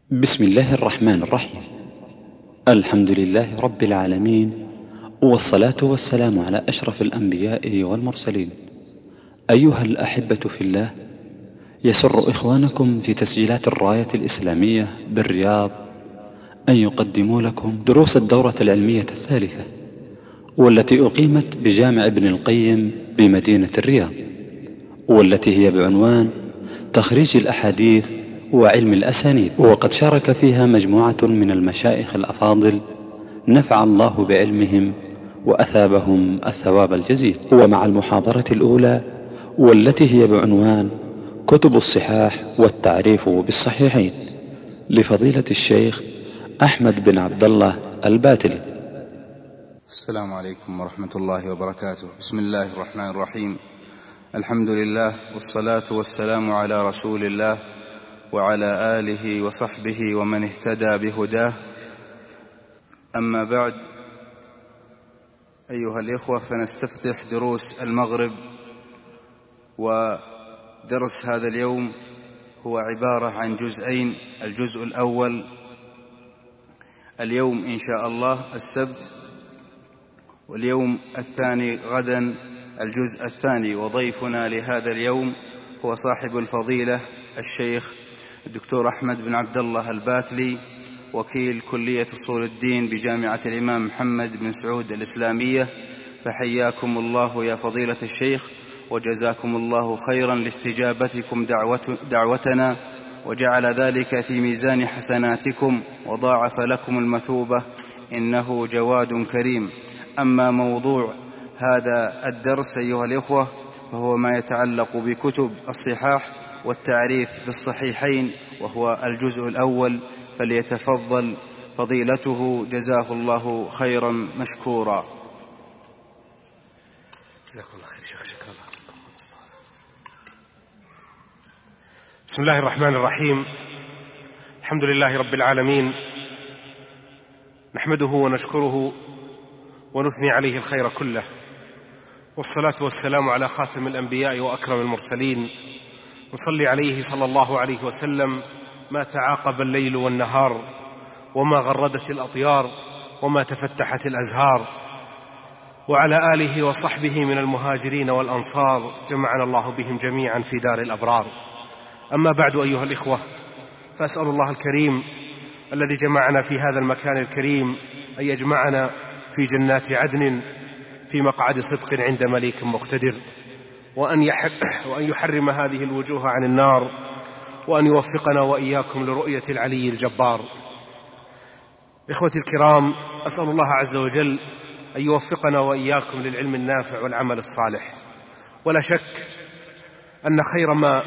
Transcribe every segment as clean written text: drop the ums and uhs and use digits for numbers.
بسم الله الرحمن الرحيم. الحمد لله رب العالمين، والصلاة والسلام على أشرف الأنبياء والمرسلين. أيها الأحبة في الله، يسر إخوانكم في تسجيلات الراية الإسلامية بالرياض أن يقدموا لكم دروس الدورة العلمية الثالثة، والتي أقيمت بجامع ابن القيم بمدينة الرياض، والتي هي بعنوان تخريج الأحاديث وعلم الأسانيد. وقد شارك فيها مجموعة من المشايخ الأفاضل نفع الله بعلمهم وأثابهم الثواب الجزيل. ومع المحاضرة الأولى، والتي هي بعنوان كتب الصحاح والتعريف بالصحيحين، لفضيلة الشيخ أحمد بن عبد الله الباتلي. السلام عليكم ورحمة الله وبركاته. بسم الله الرحمن الرحيم. الحمد لله، والصلاة والسلام على رسول الله وعلى آله وصحبه ومن اهتدى بهداه. أما بعد، أيها الإخوة، فنستفتح دروس المغرب، ودرس هذا اليوم هو عبارة عن جزئين. الجزء الأول اليوم إن شاء الله السبت، واليوم الثاني غدا الجزء الثاني. وضيفنا لهذا اليوم هو صاحب الفضيلة الشيخ الدكتور أحمد بن عبد الله الباتلي، وكيل كلية أصول الدين بجامعة الإمام محمد بن سعود الإسلامية. فحياكم الله يا فضيلة الشيخ، وجزاكم الله خيرا لاستجابتكم دعوتنا، وجعل ذلك في ميزان حسناتكم وضاعف لكم المثوبة، إنه جواد كريم. أما موضوع هذا الدرس أيها الإخوة فهو ما يتعلق بكتب الصحاح والتعريف بالصحيحين، وهو الجزء الأول. فليتفضل فضيلته جزاه الله خيرا مشكورا. جزاكم الله خير شيخ. شكرا الله. بسم الله الرحمن الرحيم. الحمد لله رب العالمين، نحمده ونشكره ونثني عليه الخير كله، والصلاة والسلام على خاتم الأنبياء وأكرم المرسلين، نصلي عليه صلى الله عليه وسلم ما تعاقب الليل والنهار، وما غردت الأطيار، وما تفتحت الأزهار، وعلى آله وصحبه من المهاجرين والأنصار، جمعنا الله بهم جميعا في دار الأبرار. أما بعد أيها الإخوة، فأسأل الله الكريم الذي جمعنا في هذا المكان الكريم أن يجمعنا في جنات عدن في مقعد صدق عند مليك مقتدر، وأن يحرم هذه الوجوه عن النار، وأن يوفقنا وإياكم لرؤية العلي الجبار. إخوتي الكرام، أسأل الله عز وجل أن يوفقنا وإياكم للعلم النافع والعمل الصالح. ولا شك أن خير ما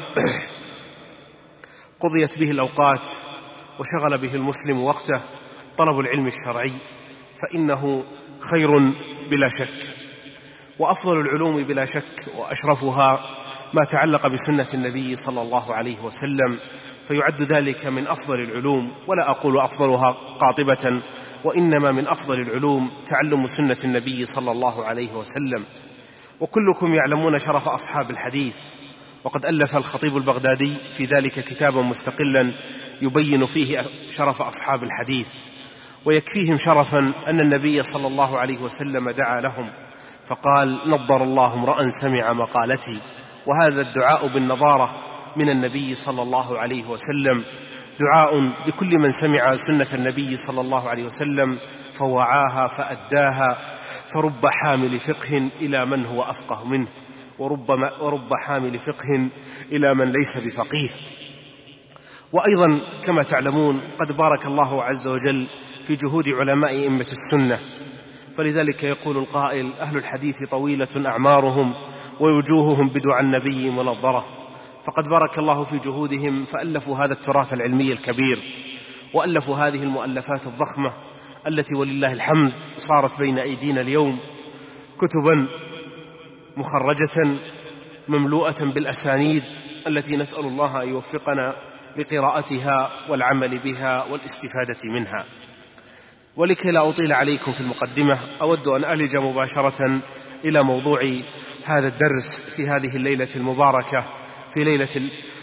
قضيت به الأوقات وشغل به المسلم وقته طلب العلم الشرعي، فإنه خير بلا شك، وأفضل العلوم بلا شك وأشرفها ما تعلق بسنة النبي صلى الله عليه وسلم، فيعد ذلك من أفضل العلوم. ولا أقول أفضلها قاطبة، وإنما من أفضل العلوم تعلم سنة النبي صلى الله عليه وسلم. وكلكم يعلمون شرف أصحاب الحديث، وقد ألف الخطيب البغدادي في ذلك كتابا مستقلا يبين فيه شرف أصحاب الحديث، ويكفيهم شرفا أن النبي صلى الله عليه وسلم دعا لهم فقال: نضر الله امرأ سمع مقالتي. وهذا الدعاء بالنضارة من النبي صلى الله عليه وسلم دعاء لكل من سمع سنة النبي صلى الله عليه وسلم فوعاها فأداها، فرب حامل فقه إلى من هو أفقه منه، ورب حامل فقه إلى من ليس بفقيه. وأيضا كما تعلمون قد بارك الله عز وجل في جهود علماء أئمة السنة، فلذلك يقول القائل: أهل الحديث طويلة أعمارهم ووجوههم بدعى النبي منظرة. فقد بارك الله في جهودهم، فألفوا هذا التراث العلمي الكبير، وألفوا هذه المؤلفات الضخمة التي ولله الحمد صارت بين أيدينا اليوم كتبا مخرجة مملوءة بالأسانيد التي نسأل الله أن يوفقنا لقراءتها والعمل بها والاستفادة منها. ولكي لا أطيل عليكم في المقدمة، أود أن ألج مباشرة إلى موضوع هذا الدرس في هذه الليلة المباركة، في ليلة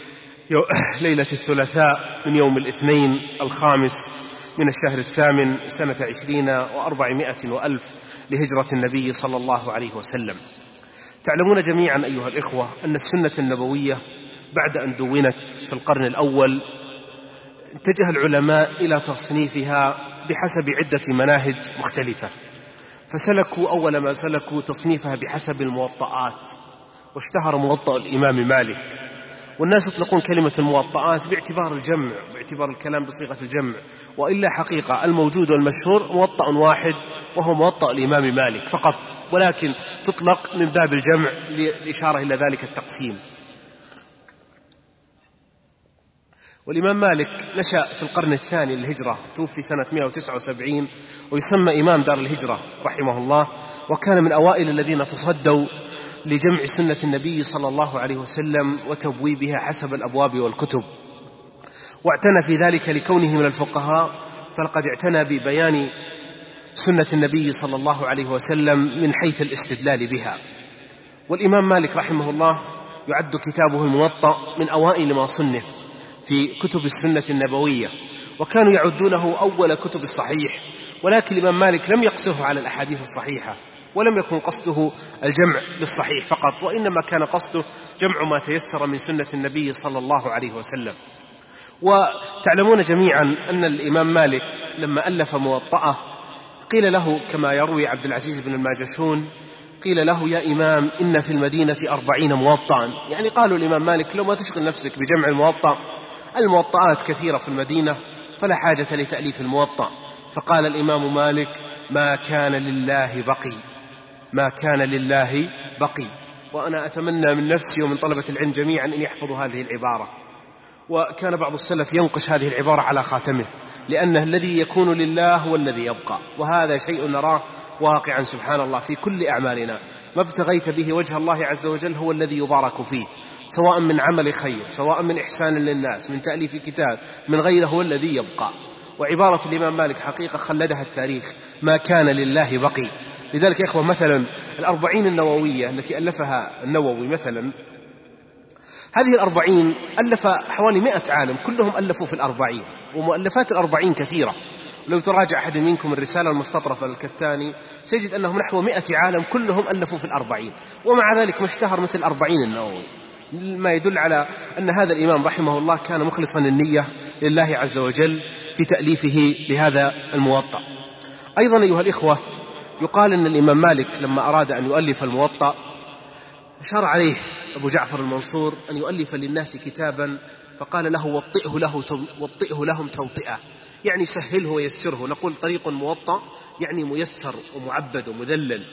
ليلة الثلاثاء من يوم الاثنين 5 من الشهر 8 سنة 20 و400 لهجرة النبي صلى الله عليه وسلم. تعلمون جميعا أيها الإخوة أن السنة النبوية بعد أن دونت في القرن الأول اتجه العلماء إلى تصنيفها بحسب عدة مناهج مختلفة، فسلكوا أول ما سلكوا تصنيفها بحسب الموطئات، واشتهر موطأ الإمام مالك، والناس يطلقون كلمة الموطئات باعتبار الجمع، باعتبار الكلام بصيغة الجمع، وإلا حقيقة الموجود والمشهور موطأ واحد وهو موطأ الإمام مالك فقط، ولكن تطلق من باب الجمع للإشارة إلى ذلك التقسيم. والإمام مالك نشأ في القرن الثاني للهجرة، توفي سنة 179، ويسمى إمام دار الهجرة رحمه الله، وكان من أوائل الذين تصدوا لجمع سنة النبي صلى الله عليه وسلم وتبويبها حسب الأبواب والكتب، واعتنى في ذلك لكونه من الفقهاء، فلقد اعتنى ببيان سنة النبي صلى الله عليه وسلم من حيث الاستدلال بها. والإمام مالك رحمه الله يعد كتابه الموطأ من أوائل ما صنف في كتب السنة النبوية، وكانوا يعدونه أول كتب الصحيح، ولكن الإمام مالك لم يقصره على الأحاديث الصحيحة، ولم يكن قصده الجمع للصحيح فقط، وإنما كان قصده جمع ما تيسر من سنة النبي صلى الله عليه وسلم. وتعلمون جميعا أن الإمام مالك لما ألف موطأه قيل له كما يروي عبد العزيز بن الماجشون، قيل له: يا إمام إن في المدينة 40 موطأ، يعني قالوا الإمام مالك لو ما تشغل نفسك بجمع الموطأ، الموطئات كثيرة في المدينة فلا حاجة لتأليف الموطأ. فقال الإمام مالك: ما كان لله بقي، ما كان لله بقي. وأنا أتمنى من نفسي ومن طلبة العلم جميعا أن يحفظوا هذه العبارة، وكان بعض السلف ينقش هذه العبارة على خاتمه، لأنه الذي يكون لله هو الذي يبقى، وهذا شيء نراه واقعا سبحان الله في كل أعمالنا، ما ابتغيت به وجه الله عز وجل هو الذي يبارك فيه، سواء من عمل خير، سواء من إحسان للناس، من تأليف كتاب، من غيره هو الذي يبقى. وعبارة الإمام مالك حقيقة خلدها التاريخ: ما كان لله بقي. لذلك يا إخوة مثلا 40 النووية التي ألفها النووي مثلا، هذه 40 ألف حوالي 100 عالم، كلهم ألفوا في 40، ومؤلفات 40 كثيرة. لو تراجع أحد منكم الرسالة المستطرفة للكتاني سيجد أنهم نحو 100 عالم كلهم ألفوا في 40، ومع ذلك ما اشتهر مثل 40 النووي، ما يدل على أن هذا الإمام رحمه الله كان مخلصا النية لله عز وجل في تأليفه لهذا الموطأ. أيضا أيها الإخوة يقال أن الإمام مالك لما أراد أن يؤلف الموطأ أشار عليه أبو جعفر المنصور أن يؤلف للناس كتابا، فقال له: وطئه لهم توطئة، يعني سهله ويسره. نقول طريق موطأ يعني ميسر ومعبد ومذلل.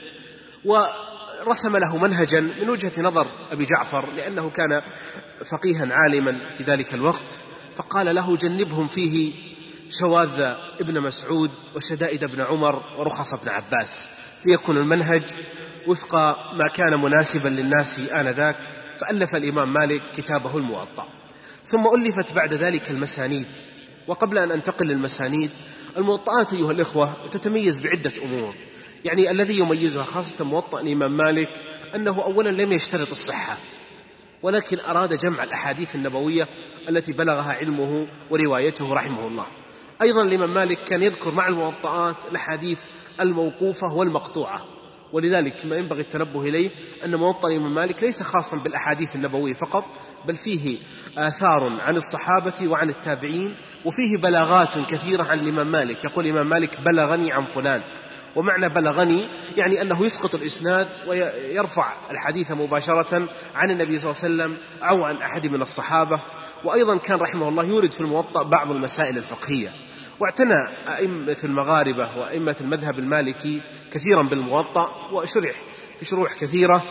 ورسم له منهجا من وجهة نظر أبي جعفر، لأنه كان فقيها عالما في ذلك الوقت، فقال له: جنبهم فيه شواذ ابن مسعود وشدائد ابن عمر ورخص ابن عباس، ليكون المنهج وفق ما كان مناسبا للناس آنذاك. فألف الإمام مالك كتابه الموطأ. ثم ألفت بعد ذلك المسانيد. وقبل أن أنتقل للمسانيد، الموطئات أيها الإخوة تتميز بعدة أمور، يعني الذي يميزها خاصة موطأ الإمام مالك أنه أولا لم يشترط الصحة، ولكن أراد جمع الأحاديث النبوية التي بلغها علمه وروايته رحمه الله. أيضا الإمام مالك كان يذكر مع الموطئات الأحاديث الموقوفة والمقطوعة، ولذلك ما ينبغي التنبه إليه أن موطأ الإمام مالك ليس خاصا بالأحاديث النبوية فقط، بل فيه آثار عن الصحابة وعن التابعين، وفيه بلاغات كثيرة عن الإمام مالك. يقول الإمام مالك: بلغني عن فلان. ومعنى بلغني يعني أنه يسقط الإسناد ويرفع الحديث مباشرة عن النبي صلى الله عليه وسلم أو عن أحد من الصحابة. وأيضا كان رحمه الله يورد في الموطأ بعض المسائل الفقهية. واعتنى أئمة المغاربة وأئمة المذهب المالكي كثيرا بالموطأ، وشرح في شروح كثيرة،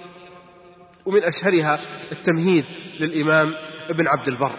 ومن أشهرها التمهيد للإمام ابن عبد البر.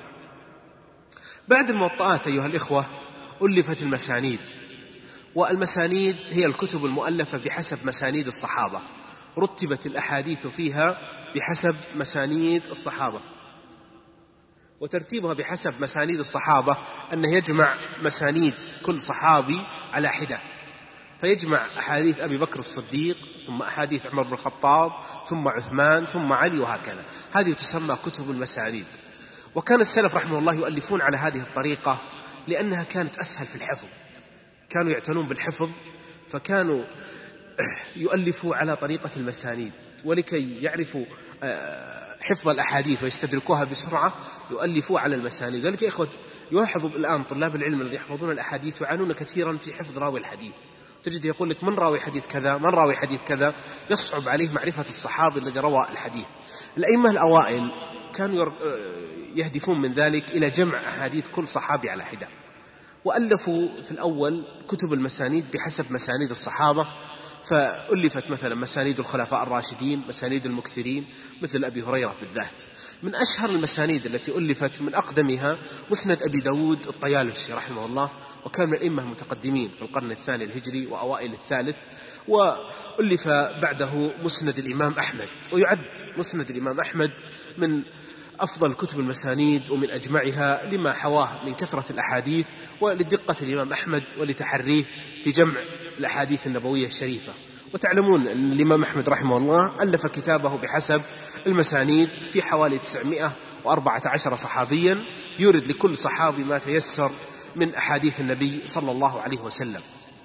بعد الموطئات أيها الإخوة ألفت المسانيد، والمسانيد هي الكتب المؤلفة بحسب مسانيد الصحابة، رتبت الأحاديث فيها بحسب مسانيد الصحابة. وترتيبها بحسب مسانيد الصحابة أنه يجمع مسانيد كل صحابي على حدة، فيجمع أحاديث أبي بكر الصديق، ثم أحاديث عمر بن الخطاب، ثم عثمان، ثم علي، وهكذا. هذه تسمى كتب المسانيد. وكان السلف رحمه الله يؤلفون على هذه الطريقة لأنها كانت أسهل في الحفظ، كانوا يعتنون بالحفظ، فكانوا يؤلفوا على طريقة المسانيد، ولكي يعرفوا حفظ الأحاديث ويستدركوها بسرعة يؤلفوا على المسانيد. ذلك يا إخوة يلاحظوا الآن طلاب العلم الذين يحفظون الأحاديث يعانون كثيرا في حفظ راوي الحديث. تجد يقول لك من راوي حديث كذا، من راوي حديث كذا، يصعب عليه معرفة الصحابي الذي روى الحديث. الأئمة الأوائل كانوا يهدفون من ذلك إلى جمع أحاديث كل صحابي على حدة، وألفوا في الأول كتب المسانيد بحسب مسانيد الصحابة، فألفت مثلا مسانيد الخلفاء الراشدين، مسانيد المكثرين مثل أبي هريرة بالذات. من أشهر المسانيد التي ألفت من أقدمها مسند أبي داود الطيالسي رحمه الله، وكان من الأئمة المتقدمين في القرن الثاني الهجري وأوائل الثالث. وألف بعده مسند الإمام أحمد، ويعد مسند الإمام أحمد من أفضل كتب المسانيد ومن أجمعها لما حواه من كثرة الأحاديث ولدقة الإمام أحمد ولتحريه في جمع الأحاديث النبوية الشريفة. وتعلمون أن الإمام أحمد رحمه الله ألف كتابه بحسب المسانيد في حوالي 914 صحابيا، يورد لكل صحابي ما تيسر من أحاديث النبي صلى الله عليه وسلم.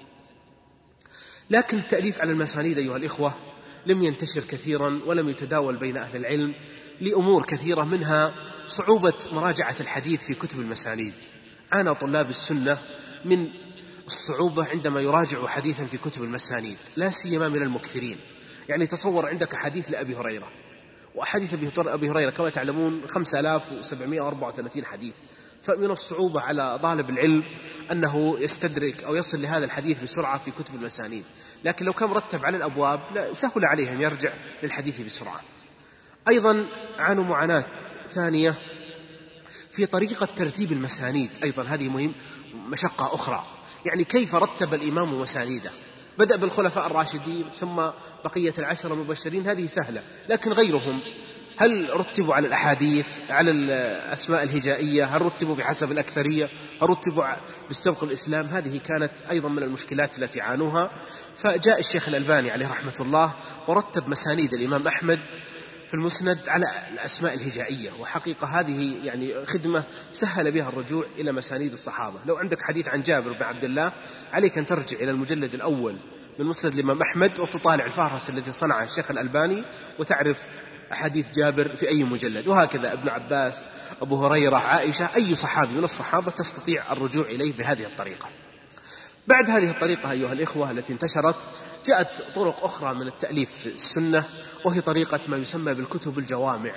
لكن التأليف على المسانيد أيها الإخوة لم ينتشر كثيرا ولم يتداول بين أهل العلم لأمور كثيرة، منها صعوبة مراجعة الحديث في كتب المسانيد. عانى طلاب السنة من الصعوبة عندما يراجعوا حديثا في كتب المسانيد، لا سيما من المكثرين. يعني تصور عندك حديث لأبي هريرة، وأحاديث أبي هريرة كما تعلمون 5734 حديث، فمن الصعوبة على طالب العلم أنه يستدرك أو يصل لهذا الحديث بسرعة في كتب المسانيد. لكن لو كان مرتب على الأبواب سهل عليه أن يرجع للحديث بسرعة. أيضا عانوا معاناة ثانية في طريقة ترتيب المسانيد، أيضا هذه مشقة أخرى. يعني كيف رتب الإمام مسانيده؟ بدأ بالخلفاء الراشدين ثم بقية العشر المبشرين، هذه سهلة. لكن غيرهم هل رتبوا على الأحاديث، على الأسماء الهجائية؟ هل رتبوا بحسب الأكثرية؟ هل رتبوا بالسبق الإسلام؟ هذه كانت أيضا من المشكلات التي عانوها. فجاء الشيخ الألباني عليه رحمة الله ورتب مسانيد الإمام أحمد في المسند على الأسماء الهجائية، وحقيقة هذه يعني خدمة سهل بها الرجوع إلى مسانيد الصحابة. لو عندك حديث عن جابر بن عبد الله عليك أن ترجع إلى المجلد الأول من مسند الإمام أحمد وتطالع الفهرس التي صنعها الشيخ الألباني وتعرف أحاديث جابر في أي مجلد. وهكذا ابن عباس، أبو هريرة، عائشة، أي صحابي من الصحابة تستطيع الرجوع إليه بهذه الطريقة. بعد هذه الطريقة أيها الإخوة التي انتشرت، جاءت طرق أخرى من التأليف في السنة، وهي طريقة ما يسمى بالكتب الجوامع.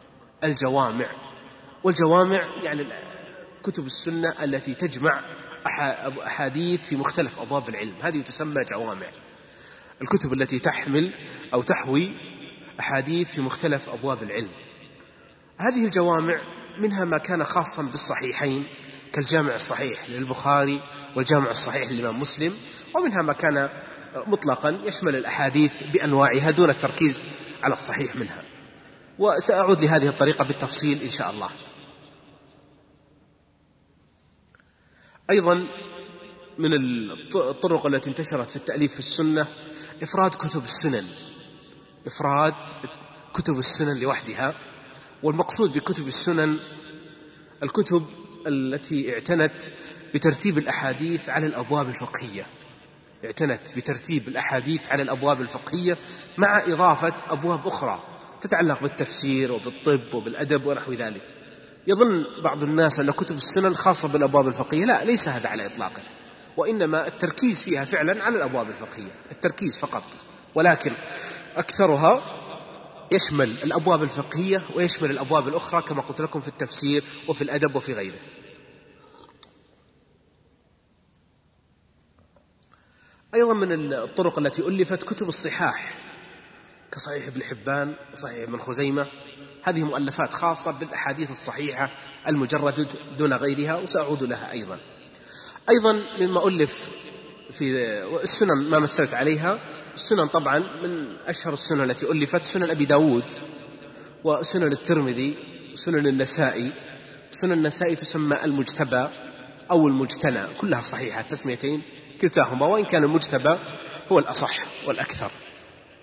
والجوامع يعني كتب السنة التي تجمع أحاديث في مختلف أبواب العلم، هذه تسمى جوامع. الكتب التي تحمل أو تحوي أحاديث في مختلف أبواب العلم. هذه الجوامع منها ما كان خاصا بالصحيحين كالجامع الصحيح للبخاري والجامع الصحيح للإمام مسلم، ومنها ما كان مطلقا يشمل الأحاديث بأنواعها دون التركيز على الصحيح منها. وسأعود لهذه الطريقة بالتفصيل إن شاء الله. أيضا من الطرق التي انتشرت في التأليف في السنة إفراد كتب السنن لوحدها. والمقصود بكتب السنن الكتب التي اعتنت بترتيب الأحاديث على الأبواب الفقهية، مع إضافة أبواب أخرى تتعلق بالتفسير وبالطب وبالأدب ونحو ذلك. يظن بعض الناس أن كتب السنن خاصة بالأبواب الفقهية، لا، ليس هذا على إطلاقه، وإنما التركيز فيها فعلا على الأبواب الفقهية، التركيز فقط، ولكن أكثرها يشمل الأبواب الفقهية ويشمل الأبواب الأخرى كما قلت لكم في التفسير وفي الأدب وفي غيره. أيضا من الطرق التي ألفت كتب الصحاح كصحيح ابن حبان وصحيح ابن خزيمة، هذه مؤلفات خاصة بالأحاديث الصحيحة المجردة دون غيرها، وسأعود لها أيضا مما ألف في السنن ما مثلت عليها. السنن طبعا من أشهر السنن التي ألفت سنن أبي داود وسنن الترمذي وسنن النسائي. سنن النسائي تسمى المجتبى أو المجتنى، كلها صحيحة، تسميتين كلتاهما، وإن كان المجتبى هو الأصح والأكثر.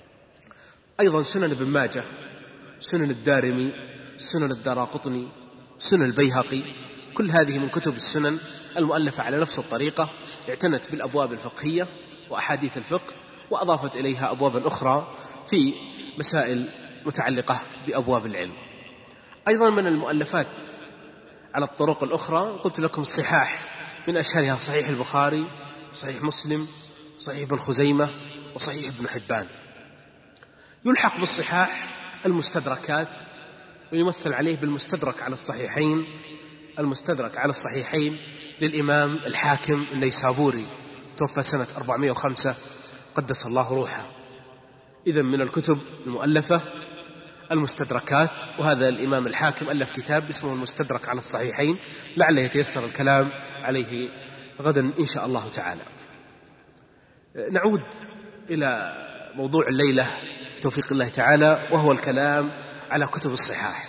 أيضا سنن ابن ماجه، سنن الدارمي، سنن الدراقطني، سنن البيهقي، كل هذه من كتب السنن المؤلفة على نفس الطريقة، اعتنت بالأبواب الفقهية وأحاديث الفقه، وأضافت إليها أبوابا أخرى في مسائل متعلقة بأبواب العلم. أيضا من المؤلفات على الطرق الأخرى قلت لكم الصحاح، من أشهرها صحيح البخاري، صحيح مسلم، صحيح ابن خزيمة، وصحيح ابن حبان. يلحق بالصحاح المستدركات، ويمثل عليه بالمستدرك على الصحيحين، المستدرك على الصحيحين للإمام الحاكم النيسابوري، توفى سنة 405 قدس الله روحه. إذن من الكتب المؤلفة المستدركات، وهذا الإمام الحاكم ألف كتاب اسمه المستدرك على الصحيحين، لعله يتيسر الكلام عليه غدا إن شاء الله تعالى. نعود إلى موضوع الليلة بتوفيق الله تعالى، وهو الكلام على كتب الصحاح.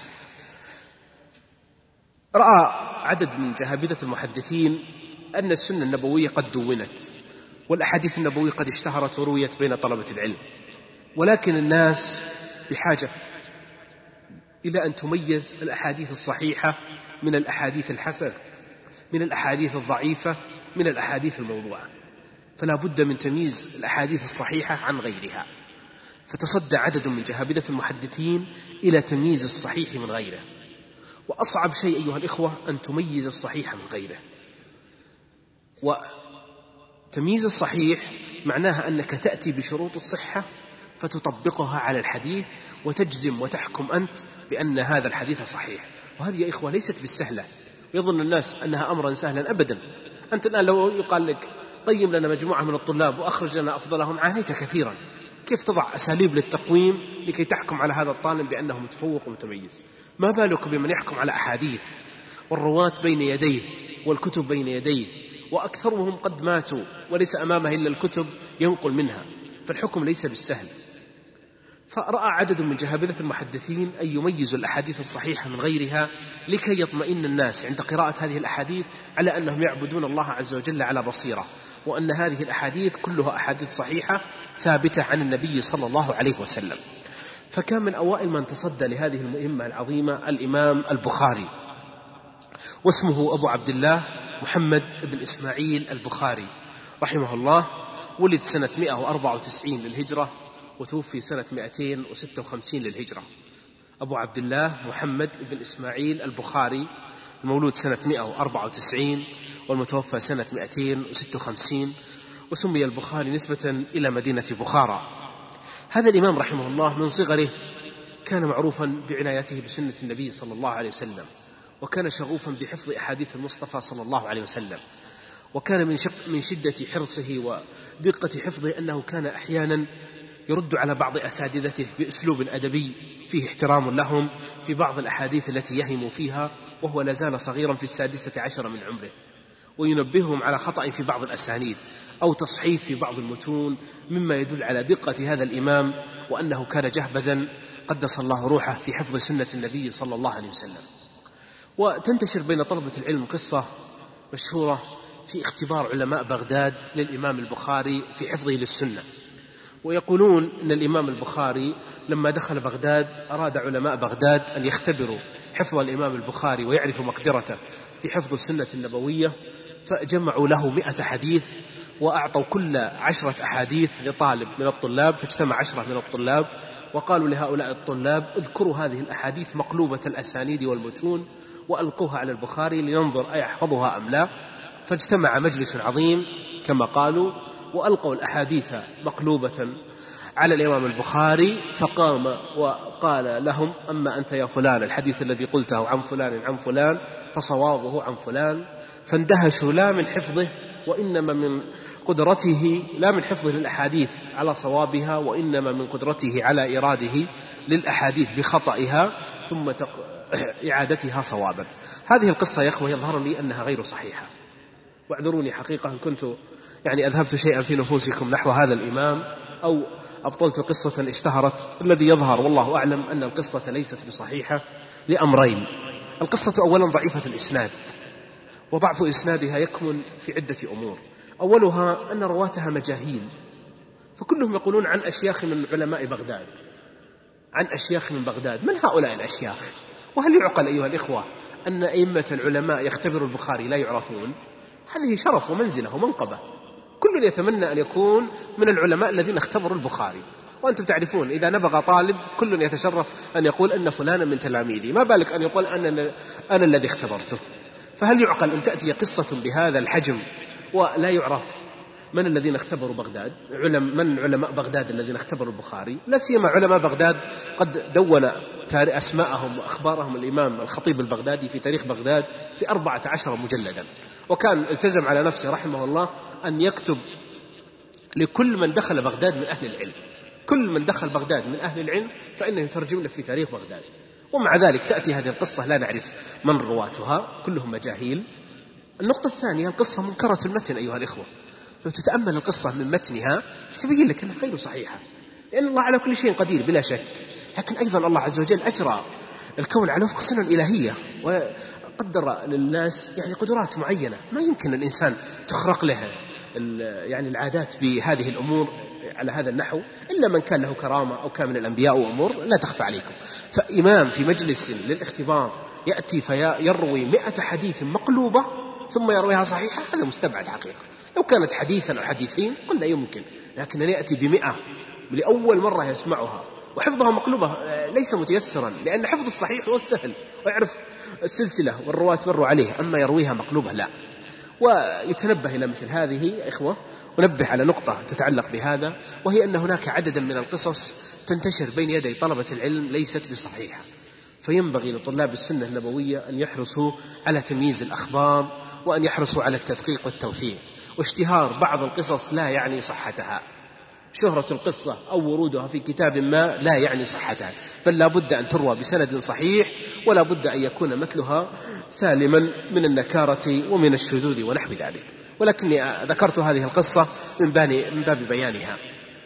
رأى عدد من جهابذة المحدثين أن السنة النبوية قد دونت، والأحاديث النبوية قد اشتهرت ورويت بين طلبة العلم، ولكن الناس بحاجة إلى أن تميز الأحاديث الصحيحة من الأحاديث الحسنة، من الأحاديث الضعيفة من الأحاديث الموضوعة، فلا بد من تمييز الأحاديث الصحيحة عن غيرها. فتصدى عدد من جهابذة المحدثين إلى تمييز الصحيح من غيره، وأصعب شيء أيها الإخوة أن تميز الصحيح من غيره. وتمييز الصحيح معناها أنك تأتي بشروط الصحة فتطبقها على الحديث وتجزم وتحكم أنت بأن هذا الحديث صحيح. وهذه يا إخوة ليست بالسهلة، يظن الناس أنها أمرا سهلا، أبدا. أنت الآن لو يقال لك قيم لنا مجموعة من الطلاب وأخرج لنا أفضلهم، عانيت كثيرا. كيف تضع أساليب للتقويم لكي تحكم على هذا الطالب بأنه متفوق ومتميز؟ ما بالك بمن يحكم على أحاديث والرواة بين يديه والكتب بين يديه، وأكثرهم قد ماتوا وليس أمامه إلا الكتب ينقل منها، فالحكم ليس بالسهل. فرأى عدد من جهابذة المحدثين أن يميزوا الأحاديث الصحيحة من غيرها لكي يطمئن الناس عند قراءة هذه الأحاديث على أنهم يعبدون الله عز وجل على بصيرة، وأن هذه الأحاديث كلها أحاديث صحيحة ثابتة عن النبي صلى الله عليه وسلم. فكان من أوائل من تصدى لهذه المهمة العظيمة الإمام البخاري، واسمه أبو عبد الله محمد بن إسماعيل البخاري رحمه الله. ولد سنة 194 للهجرة وتوفي سنة 256 للهجرة. أبو عبد الله محمد بن إسماعيل البخاري، المولود سنة 194 والمتوفى سنة 256، وسمي البخاري نسبة إلى مدينة بخارى. هذا الإمام رحمه الله من صغره كان معروفا بعنايته بسنة النبي صلى الله عليه وسلم، وكان شغوفا بحفظ أحاديث المصطفى صلى الله عليه وسلم، وكان من شدة حرصه ودقة حفظه أنه كان أحيانا يرد على بعض أساتذته بأسلوب أدبي فيه احترام لهم في بعض الأحاديث التي يهموا فيها وهو لازال صغيرا في 16 من عمره، وينبههم على خطأ في بعض الأسانيد أو تصحيف في بعض المتون، مما يدل على دقة هذا الإمام وأنه كان جهبذا قدس الله روحه في حفظ سنة النبي صلى الله عليه وسلم. وتنتشر بين طلبة العلم قصة مشهورة في اختبار علماء بغداد للإمام البخاري في حفظه للسنة. ويقولون أن الإمام البخاري لما دخل بغداد أراد علماء بغداد أن يختبروا حفظ الإمام البخاري ويعرفوا مقدرته في حفظ السنة النبوية، فجمعوا له 100 حديث وأعطوا كل 10 أحاديث لطالب من الطلاب، فاجتمع 10 من الطلاب وقالوا لهؤلاء الطلاب اذكروا هذه الأحاديث مقلوبة الأسانيد والمتون وألقوها على البخاري لننظر أيحفظها أم لا. فاجتمع مجلس عظيم كما قالوا وألقوا الأحاديث مقلوبة على الإمام البخاري، فقام وقال لهم أما أنت يا فلان الحديث الذي قلته عن فلان عن فلان فصوابه عن فلان. فاندهشوا لا من حفظه وإنما من قدرته، لا من حفظه للأحاديث على صوابها وإنما من قدرته على إيراده للأحاديث بخطئها ثم إعادتها صوابا. هذه القصة يا أخوة يظهر لي أنها غير صحيحة، واعذروني حقيقة إن كنت أذهبت شيئا في نفوسكم نحو هذا الإمام أو أبطلت قصة اشتهرت. الذي يظهر والله أعلم أن القصة ليست بصحيحة لأمرين. القصة أولا ضعيفة الإسناد، وضعف إسنادها يكمن في عدة أمور. أولها أن رواتها مجاهيل، فكلهم يقولون عن أشياخ من علماء بغداد، عن أشياخ من بغداد. من هؤلاء الأشياخ؟ وهل يعقل أيها الإخوة أن أئمة العلماء يختبروا البخاري لا يعرفون، هذه شرف ومنزلة ومنقبة. كل يتمنى أن يكون من العلماء الذين اختبروا البخاري، وأنتم تعرفون إذا نبغى طالب كل يتشرف أن يقول أن فلانا من تلاميذي، ما بالك أن يقول أنا الذي اختبرته. فهل يعقل أن تأتي قصة بهذا الحجم ولا يعرف من الذين اختبروا بغداد؟ من علماء بغداد الذين اختبروا البخاري؟ لا سيما علماء بغداد قد دون أسماءهم وأخبارهم الإمام الخطيب البغدادي في تاريخ بغداد في 14 مجلدا، وكان التزم على نفسه رحمه الله أن يكتب لكل من دخل بغداد من أهل العلم، كل من دخل بغداد من أهل العلم فإنه يترجم له في تاريخ بغداد. ومع ذلك تأتي هذه القصة لا نعرف من رواتها، كلهم مجاهيل. النقطة الثانية، القصة منكرة المتن أيها الإخوة. لو تتأمل القصة من متنها تبين لك أنها غير صحيحة، لأن الله على كل شيء قدير بلا شك، لكن أيضا الله عز وجل أجرى الكون على وفق سنن إلهية، وقدر للناس يعني قدرات معينة ما يمكن الإنسان تخرق لها يعني العادات بهذه الأمور على هذا النحو إلا من كان له كرامة أو كان من الأنبياء وأمور لا تخفى عليكم. فإمام في مجلس للاختبار يأتي فيروي 100 حديث مقلوبة ثم يرويها صحيحة، هذا مستبعد حقيقة. لو كانت حديثا أو حديثين قلنا يمكن، لكن أن يأتي ب100 لأول مرة يسمعها وحفظها مقلوبة ليس متيسرا، لأن حفظ الصحيح هو السهل ويعرف السلسلة والرواة مروا عليه، أما يرويها مقلوبة لا. ويتنبه إلى مثل هذه يا إخوة، ونبه على نقطة تتعلق بهذا، وهي أن هناك عددا من القصص تنتشر بين يدي طلبة العلم ليست بصحيحة، فينبغي لطلاب السنة النبوية أن يحرصوا على تمييز الأخبار، وأن يحرصوا على التدقيق والتوثيق. واشتهار بعض القصص لا يعني صحتها، شهرة القصة أو ورودها في كتاب ما لا يعني صحتها، بل لا بد أن تروى بسند صحيح، ولا بد أن يكون مثلها سالما من النكارة ومن الشذوذ ونحو ذلك. ولكني ذكرت هذه القصة من باب بيانها.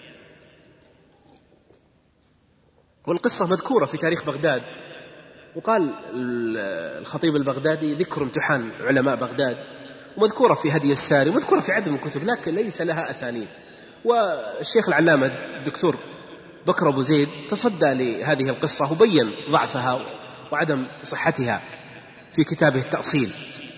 والقصة مذكورة في تاريخ بغداد، وقال الخطيب البغدادي ذكر امتحان علماء بغداد، ومذكورة في هدي الساري، ومذكورة في عدد من الكتب، لكن ليس لها أسانيد. والشيخ العلامة الدكتور بكر أبو زيد تصدى لهذه القصة وبين ضعفها وعدم صحتها في كتابه التأصيل.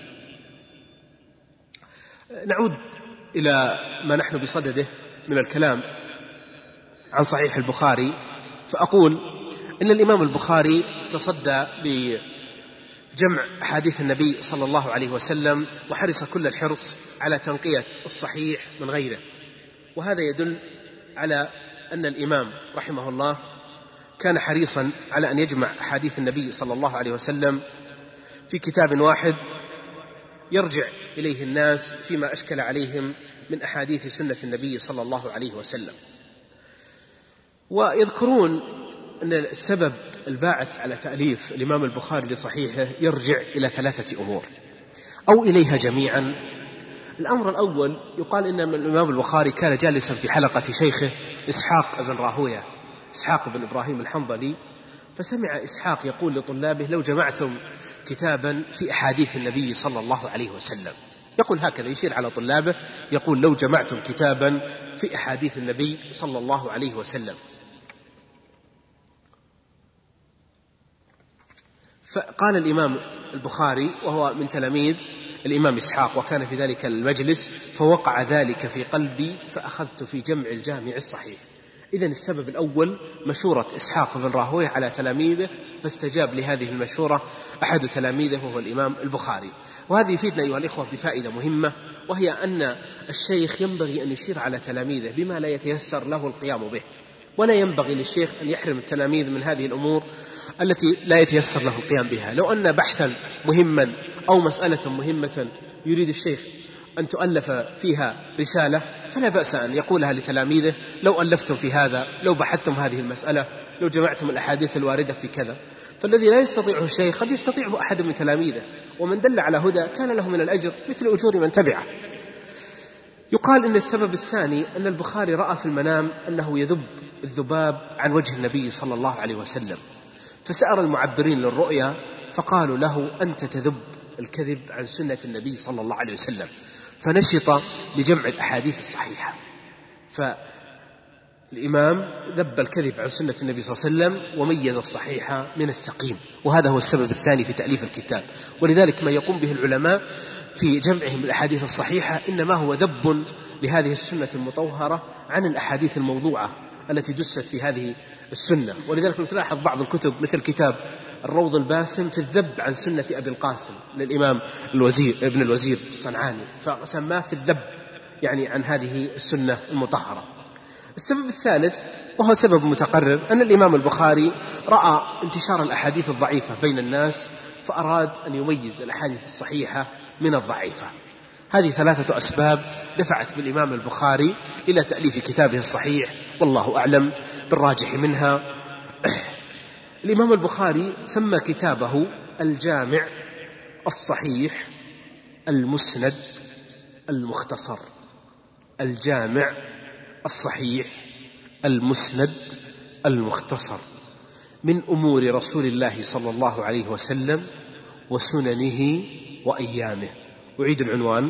نعود إلى ما نحن بصدده من الكلام عن صحيح البخاري، فأقول إن الإمام البخاري تصدى بجمع أحاديث النبي صلى الله عليه وسلم، وحرص كل الحرص على تنقية الصحيح من غيره. وهذا يدل على أن الإمام رحمه الله كان حريصا على أن يجمع أحاديث النبي صلى الله عليه وسلم في كتاب واحد يرجع إليه الناس فيما أشكل عليهم من أحاديث سنة النبي صلى الله عليه وسلم. ويذكرون أن السبب الباعث على تأليف الإمام البخاري لصحيحه يرجع إلى 3 أمور أو إليها جميعا. الأمر الأول، يقال إن الإمام البخاري كان جالسا في حلقة شيخه إسحاق بن راهوية، إسحاق بن إبراهيم الحنظلي، فسمع إسحاق يقول لطلابه: لو جمعتم كتابا في أحاديث النبي صلى الله عليه وسلم، يقول هكذا، يشير على طلابه، يقول: لو جمعتم كتابا في أحاديث النبي صلى الله عليه وسلم. فقال الإمام البخاري وهو من تلاميذ الإمام إسحاق وكان في ذلك المجلس: فوقع ذلك في قلبي فأخذت في جمع الجامع الصحيح. إذن السبب الأول مشورة إسحاق بن راهويه على تلاميذه، فاستجاب لهذه المشورة أحد تلاميذه وهو الإمام البخاري. وهذه يفيدنا أيها الإخوة بفائدة مهمة، وهي أن الشيخ ينبغي أن يشير على تلاميذه بما لا يتيسر له القيام به، ولا ينبغي للشيخ أن يحرم التلاميذ من هذه الأمور التي لا يتيسر له القيام بها. لو أن بحثا مهما أو مسألة مهمة يريد الشيخ أن تؤلف فيها رسالة، فلا بأس أن يقولها لتلاميذه: لو ألفتم في هذا، لو بحثتم هذه المسألة، لو جمعتم الأحاديث الواردة في كذا. فالذي لا يستطيعه الشيخ قد يستطيعه أحد من تلاميذه، ومن دل على هدى كان له من الأجر مثل أجور من تبعه. يقال إن السبب الثاني أن البخاري رأى في المنام أنه يذب الذباب عن وجه النبي صلى الله عليه وسلم، فسأل المعبرين للرؤيا فقالوا له: أنت تذب الكذب عن سنة النبي صلى الله عليه وسلم. فنشط لجمع الأحاديث الصحيحة. الإمام ذب الكذب عن سنة النبي صلى الله عليه وسلم وميز الصحيح من السقيم، وهذا هو السبب الثاني في تأليف الكتاب. ولذلك ما يقوم به العلماء في جمعهم الأحاديث الصحيحة إنما هو ذب لهذه السنة المطهرة عن الأحاديث الموضوعة التي دست في هذه السنة. ولذلك تلاحظ بعض الكتب مثل كتاب الروض الباسم في الذب عن سنة أبي القاسم للإمام ابن الوزير الصنعاني، فسماه في الذب يعني عن هذه السنة المطهرة. السبب الثالث وهو سبب متقرر أن الإمام البخاري رأى انتشار الأحاديث الضعيفة بين الناس، فأراد أن يميز الأحاديث الصحيحة من الضعيفة. هذه 3 أسباب دفعت بالإمام البخاري إلى تأليف كتابه الصحيح، والله أعلم بالراجح منها. الإمام البخاري سمى كتابه الجامع الصحيح المسند المختصر. الجامع الصحيح المسند المختصر من أمور رسول الله صلى الله عليه وسلم وسننه وأيامه. أعيد العنوان: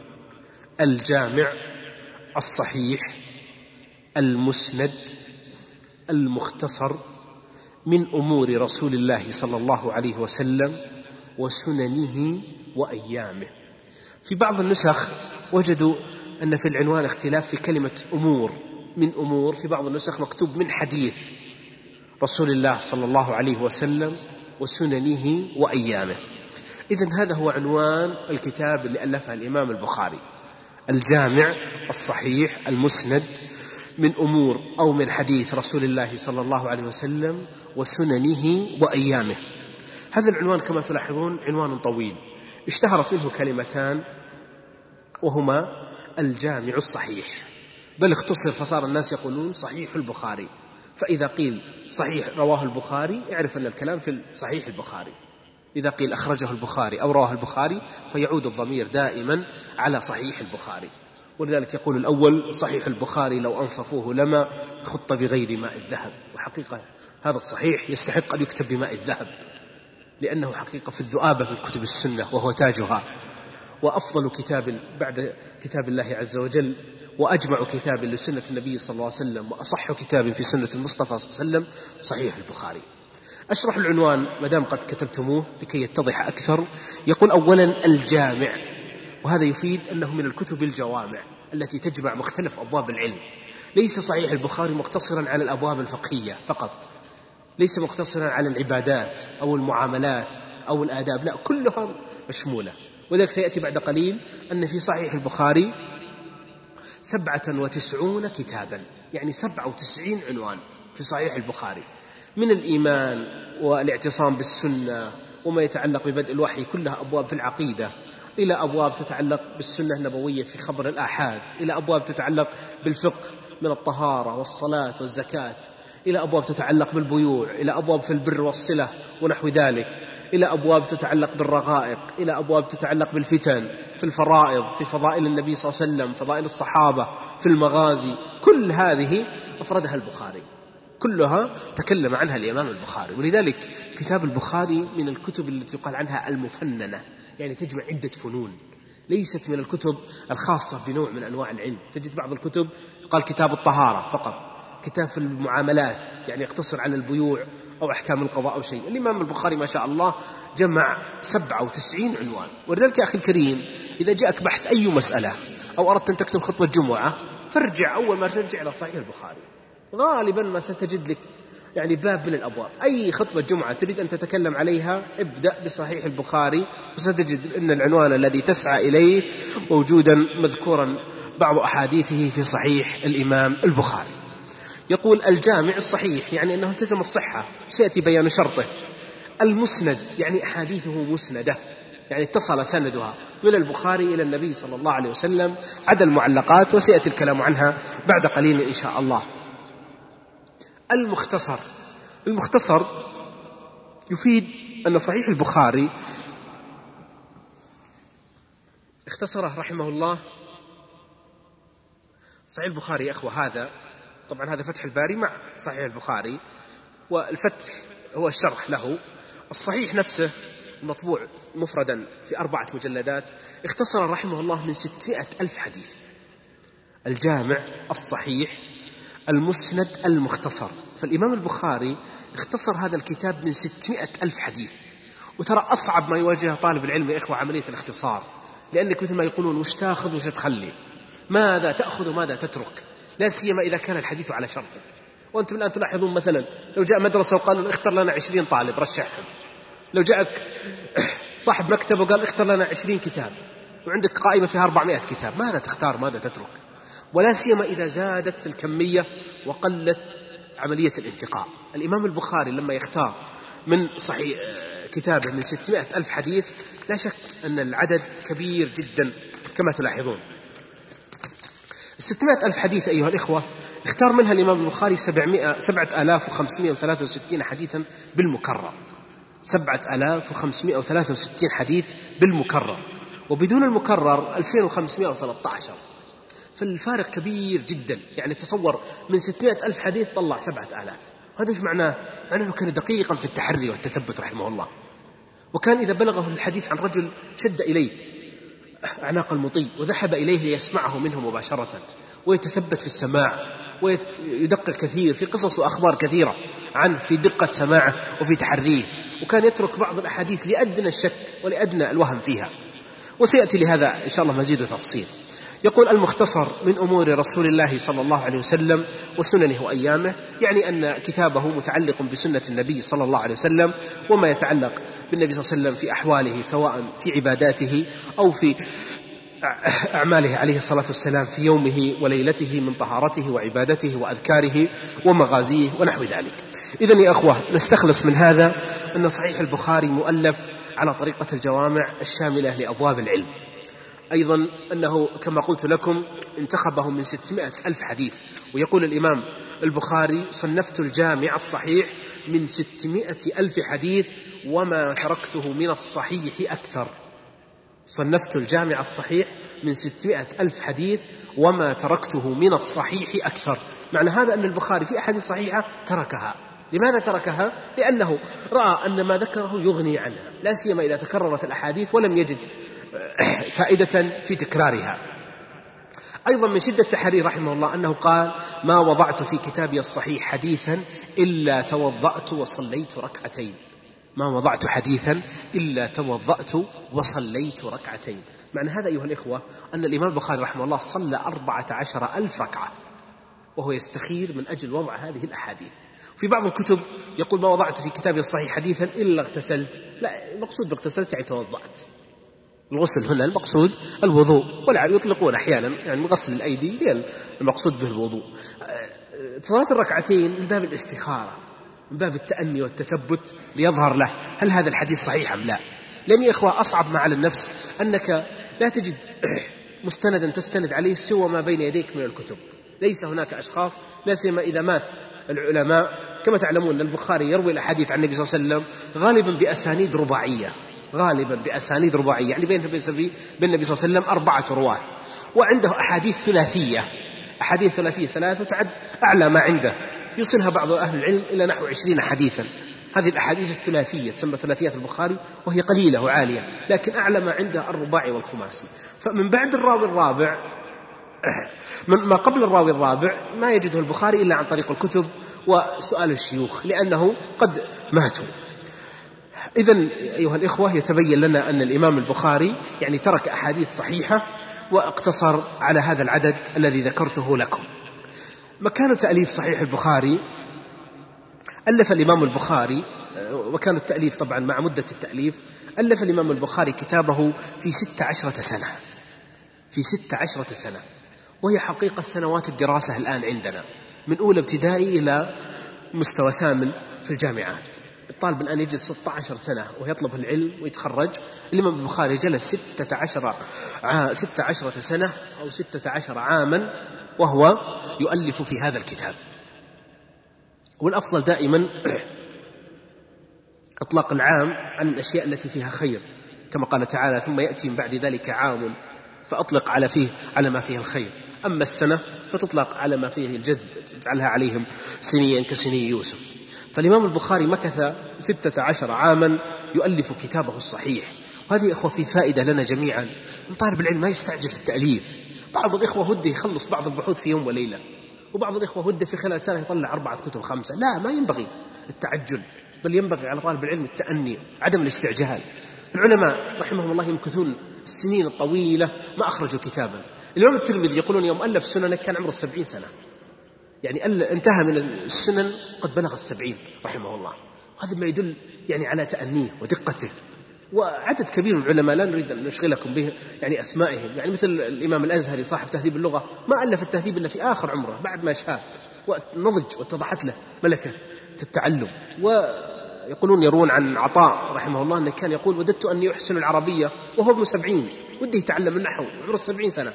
الجامع الصحيح المسند المختصر من أمور رسول الله صلى الله عليه وسلم وسننه وأيامه. في بعض النسخ وجدوا أن في العنوان اختلاف في كلمة أمور، من أمور، في بعض النسخ مكتوب من حديث رسول الله صلى الله عليه وسلم وسننه وأيامه. إذن هذا هو عنوان الكتاب اللي ألفه الإمام البخاري: الجامع الصحيح المسند من أمور أو من حديث رسول الله صلى الله عليه وسلم وسننه وأيامه. هذا العنوان كما تلاحظون عنوان طويل، اشتهرت منه كلمتان وهما الجامع الصحيح، بل اختصر فصار الناس يقولون صحيح البخاري. فإذا قيل صحيح رواه البخاري اعرف أن الكلام في صحيح البخاري، إذا قيل أخرجه البخاري أو رواه البخاري فيعود الضمير دائما على صحيح البخاري. ولذلك يقول الأول صحيح البخاري لو أنصفوه لما خط بغير ماء الذهب. وحقيقة هذا الصحيح يستحق أن يكتب بماء الذهب، لأنه حقيقة في الذؤابة من كتب السنة وهو تاجها، وأفضل كتاب بعد كتاب الله عز وجل، وأجمع كتاب لسنة النبي صلى الله عليه وسلم، وأصح كتاب في سنة المصطفى صلى الله عليه وسلم صحيح البخاري. أشرح العنوان مدام قد كتبتموه لكي يتضح أكثر. يقول أولا الجامع، وهذا يفيد أنه من الكتب الجوامع التي تجمع مختلف أبواب العلم. ليس صحيح البخاري مقتصرا على الأبواب الفقهية فقط، ليس مقتصرا على العبادات أو المعاملات أو الآداب، لا، كلها مشمولة. وذلك سيأتي بعد قليل أن في صحيح البخاري 97 كتابا، يعني 97 عنوان في صحيح البخاري، من الإيمان والاعتصام بالسنة وما يتعلق ببدء الوحي، كلها أبواب في العقيدة، إلى أبواب تتعلق بالسنة النبوية في خبر الآحاد، إلى أبواب تتعلق بالفقه من الطهارة والصلاة والزكاة، إلى أبواب تتعلق بالبيوع، إلى أبواب في البر والصلة ونحو ذلك، إلى أبواب تتعلق بالرقائق، إلى أبواب تتعلق بالفتن، في الفرائض، في فضائل النبي صلى الله عليه وسلم، فضائل الصحابة، في المغازي. كل هذه أفردها البخاري، كلها تكلم عنها الإمام البخاري. ولذلك كتاب البخاري من الكتب التي يقال عنها المفننة، يعني تجمع عدة فنون، ليست من الكتب الخاصة بنوع من أنواع العلم. تجد بعض الكتب قال كتاب الطهارة فقط، كتاب في المعاملات يعني يقتصر على البيوع أو أحكام القضاء أو شيء. الإمام البخاري ما شاء الله جمع 97 عنوان. ولذلك يا أخي الكريم إذا جاءك بحث أي مسألة أو أردت أن تكتب خطبة جمعة، فارجع أول ما ترجع إلى صحيح البخاري، غالبا ما ستجد لك يعني باب من الأبواب. أي خطبة جمعة تريد أن تتكلم عليها ابدأ بصحيح البخاري، وستجد أن العنوان الذي تسعى إليه موجودا مذكورا بعض أحاديثه في صحيح الإمام البخاري. يقول الجامع الصحيح يعني أنه التزم الصحة، سيأتي بيان شرطه. المسند يعني أحاديثه مسندة، يعني اتصل سندها من البخاري إلى النبي صلى الله عليه وسلم، عدا المعلقات وسيأتي الكلام عنها بعد قليل إن شاء الله. المختصر، المختصر يفيد أن صحيح البخاري اختصره رحمه الله. صحيح البخاري يا أخوة هذا طبعا هذا فتح الباري مع صحيح البخاري، والفتح هو الشرح له. الصحيح نفسه مطبوع مفردا في 4 مجلدات، اختصر رحمه الله من 600,000 حديث. الجامع الصحيح المسند المختصر. فالإمام البخاري اختصر هذا الكتاب من 600,000 حديث. وترى أصعب ما يواجه طالب العلم يا إخوة عملية الاختصار، لأنك مثل ما يقولون وش تأخذ وش تخلي، ماذا تأخذ وماذا تترك، لا سيما إذا كان الحديث على شرطه. وأنتم الآن تلاحظون مثلا لو جاء مدرسة وقالوا اختر لنا 20 طالب رشحهم، لو جاءك صاحب مكتب وقال اختر لنا 20 كتاب وعندك قائمة فيها 400 كتاب، ماذا تختار ماذا تترك؟ ولا سيما إذا زادت الكمية وقلت عملية الانتقاء. الإمام البخاري لما يختار من صحيح كتابه من 600,000 حديث لا شك أن العدد كبير جدا كما تلاحظون. 600,000 حديث أيها الإخوة اختار منها الإمام البخاري 7,563 حديثا بالمكرر، 7,563 حديث بالمكرر، وبدون المكرر 2,513. فالفارق كبير جدا. يعني تصور من 600,000 حديث طلع 7,000. هذا ايش معناه؟ أنه كان دقيقا في التحري والتثبت رحمه الله. وكان إذا بلغه الحديث عن رجل شد إليه أعناق المطي وذهب إليه ليسمعه منه مباشرة، ويتثبت في السماع ويدقق كثير في قصص وأخبار كثيرة عنه في دقة سماعه وفي تحريه. وكان يترك بعض الأحاديث لأدنى الشك ولأدنى الوهم فيها، وسيأتي لهذا إن شاء الله مزيد تفصيل. يقول المختصر من أمور رسول الله صلى الله عليه وسلم وسننه وأيامه، يعني أن كتابه متعلق بسنة النبي صلى الله عليه وسلم وما يتعلق بالنبي صلى الله عليه وسلم في أحواله سواء في عباداته أو في أعماله عليه الصلاة والسلام في يومه وليلته من طهارته وعبادته وأذكاره ومغازيه ونحو ذلك. إذن يا أخوة نستخلص من هذا أن صحيح البخاري مؤلف على طريقة الجوامع الشاملة لأبواب العلم. أيضا أنه كما قلت لكم انتخبه من 600,000 حديث. ويقول الإمام البخاري صنفت الجامع الصحيح من 600,000 حديث وما تركته من الصحيح أكثر. صنفت الجامع الصحيح من 600,000 حديث وما تركته من الصحيح أكثر. معنى هذا أن البخاري في أحاديث صحيحة تركها. لماذا تركها؟ لأنه رأى أن ما ذكره يغني عنها، لا سيما إذا تكررت الأحاديث ولم يجد فائدة في تكرارها. أيضا من شدة تحريه رحمه الله أنه قال ما وضعت في كتابي الصحيح حديثا إلا توضأت وصليت ركعتين. ما وضعت حديثا إلا توضأت وصليت ركعتين. معنى هذا أيها الإخوة أن الإمام البخاري رحمه الله صلى 14,000 ركعة وهو يستخير من أجل وضع هذه الأحاديث. في بعض الكتب يقول ما وضعت في كتابي الصحيح حديثا إلا اغتسلت. لا، المقصود باغتسلت يعني توضأت. الغسل هنا المقصود الوضوء، والعلم يطلقون أحيانا يعني غسل الأيدي المقصود به الوضوء. صلاة الركعتين من باب الاستخارة، من باب التأني والتثبت ليظهر له هل هذا الحديث صحيح أم لا. لأن يا إخوة أصعب ما على النفس أنك لا تجد مستندا تستند عليه سوى ما بين يديك من الكتب. ليس هناك أشخاص، لا سيما إذا مات العلماء. كما تعلمون البخاري يروي الأحاديث عن النبي صلى الله عليه وسلم غالبا بأسانيد رباعية، يعني بين النبي صلى الله عليه وسلم 4 رواة، وعنده أحاديث ثلاثية. أحاديث ثلاثية 3 تعد أعلى ما عنده، يوصلها بعض أهل العلم إلى نحو 20 حديثا. هذه الأحاديث الثلاثية تسمى ثلاثيات البخاري، وهي قليلة وعالية، لكن أعلى ما عنده الرباعي والخماسي. فمن بعد الراوي الرابع ما قبل الراوي الرابع ما يجده البخاري إلا عن طريق الكتب وسؤال الشيوخ، لأنه قد ماتوا. إذن أيها الإخوة يتبين لنا أن الإمام البخاري يعني ترك أحاديث صحيحة واقتصر على هذا العدد الذي ذكرته لكم. مكان تأليف صحيح البخاري، ألف الإمام البخاري، وكان التأليف طبعا مع مدة التأليف، ألف الإمام البخاري كتابه في 16 سنة، في 16 سنة، وهي حقيقة سنوات الدراسة الآن عندنا من أولى ابتدائي إلى مستوى 8 في الجامعات. الطالب الآن يجلس 16 سنة ويطلب العلم ويتخرج. الإمام البخاري جلس 16 سنة أو 16 عاما وهو يؤلف في هذا الكتاب. والأفضل دائما إطلاق العام عن الأشياء التي فيها خير، كما قال تعالى ثم يأتي من بعد ذلك عام فأطلق على ما فيه الخير. أما السنة فتطلق على ما فيه الجذب، تجعلها عليهم سنيا كسني يوسف. فالإمام البخاري مكث 16 عاما يؤلف كتابه الصحيح. وهذه إخوة في فائدة لنا جميعا. من طالب العلم ما يستعجل في التأليف. بعض الإخوة وده يخلص بعض البحوث في يوم وليلة، وبعض الإخوة وده في خلال سنة يطلع 4 كتب 5. لا، ما ينبغي التعجل، بل ينبغي على طالب العلم التأني، عدم الاستعجال. العلماء رحمهم الله يمكثون السنين الطويلة ما أخرجوا كتابا. الإمام الترمذي يقولون يوم ألف سننه كان عمره 70 سنة، يعني انتهى من السنن قد بلغ 70 رحمه الله. هذا ما يدل يعني على تأنيه ودقته. وعدد كبير من العلماء لا نريد أن نشغلكم به يعني أسمائهم، يعني مثل الإمام الأزهري صاحب تهذيب اللغة ما ألف التهذيب إلا في آخر عمره بعد ما شاب ونضج واتضحت له ملكة التعلم. ويقولون يروون عن عطاء رحمه الله أنه كان يقول وددت أني أحسن العربية وهو ابن 70، وده يتعلم النحو عمره 70 سنة.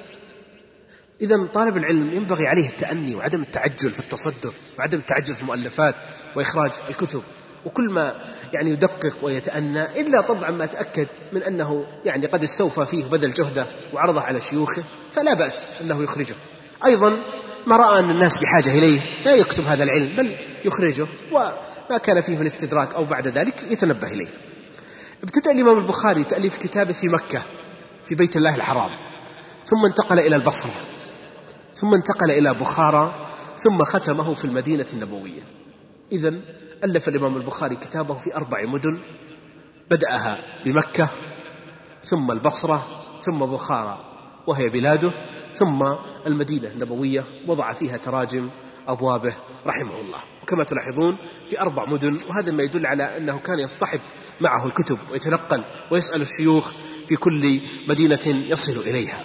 إذا طالب العلم ينبغي عليه التأني وعدم التعجل في التصدر وعدم التعجل في المؤلفات وإخراج الكتب. وكل ما يعني يدقق ويتأنى، إلا طبعا ما تأكد من أنه يعني قد استوفى فيه بدل جهده وعرضه على شيوخه فلا بأس أنه يخرجه. أيضا ما رأى أن الناس بحاجة إليه لا يكتب هذا العلم بل يخرجه، وما كان فيه من استدراك أو بعد ذلك يتنبه إليه. ابتدأ الإمام البخاري تأليف كتابه في مكة في بيت الله الحرام، ثم انتقل إلى البصرة، ثم انتقل إلى بخارى، ثم ختمه في المدينة النبوية. إذن ألف الإمام البخاري كتابه في 4 مدن، بدأها بمكة، ثم البصرة، ثم بخارى وهي بلاده، ثم المدينة النبوية، وضع فيها تراجم أبوابه رحمه الله. وكما تلاحظون في 4 مدن، وهذا ما يدل على أنه كان يصطحب معه الكتب ويتنقل ويسأل الشيوخ في كل مدينة يصل إليها.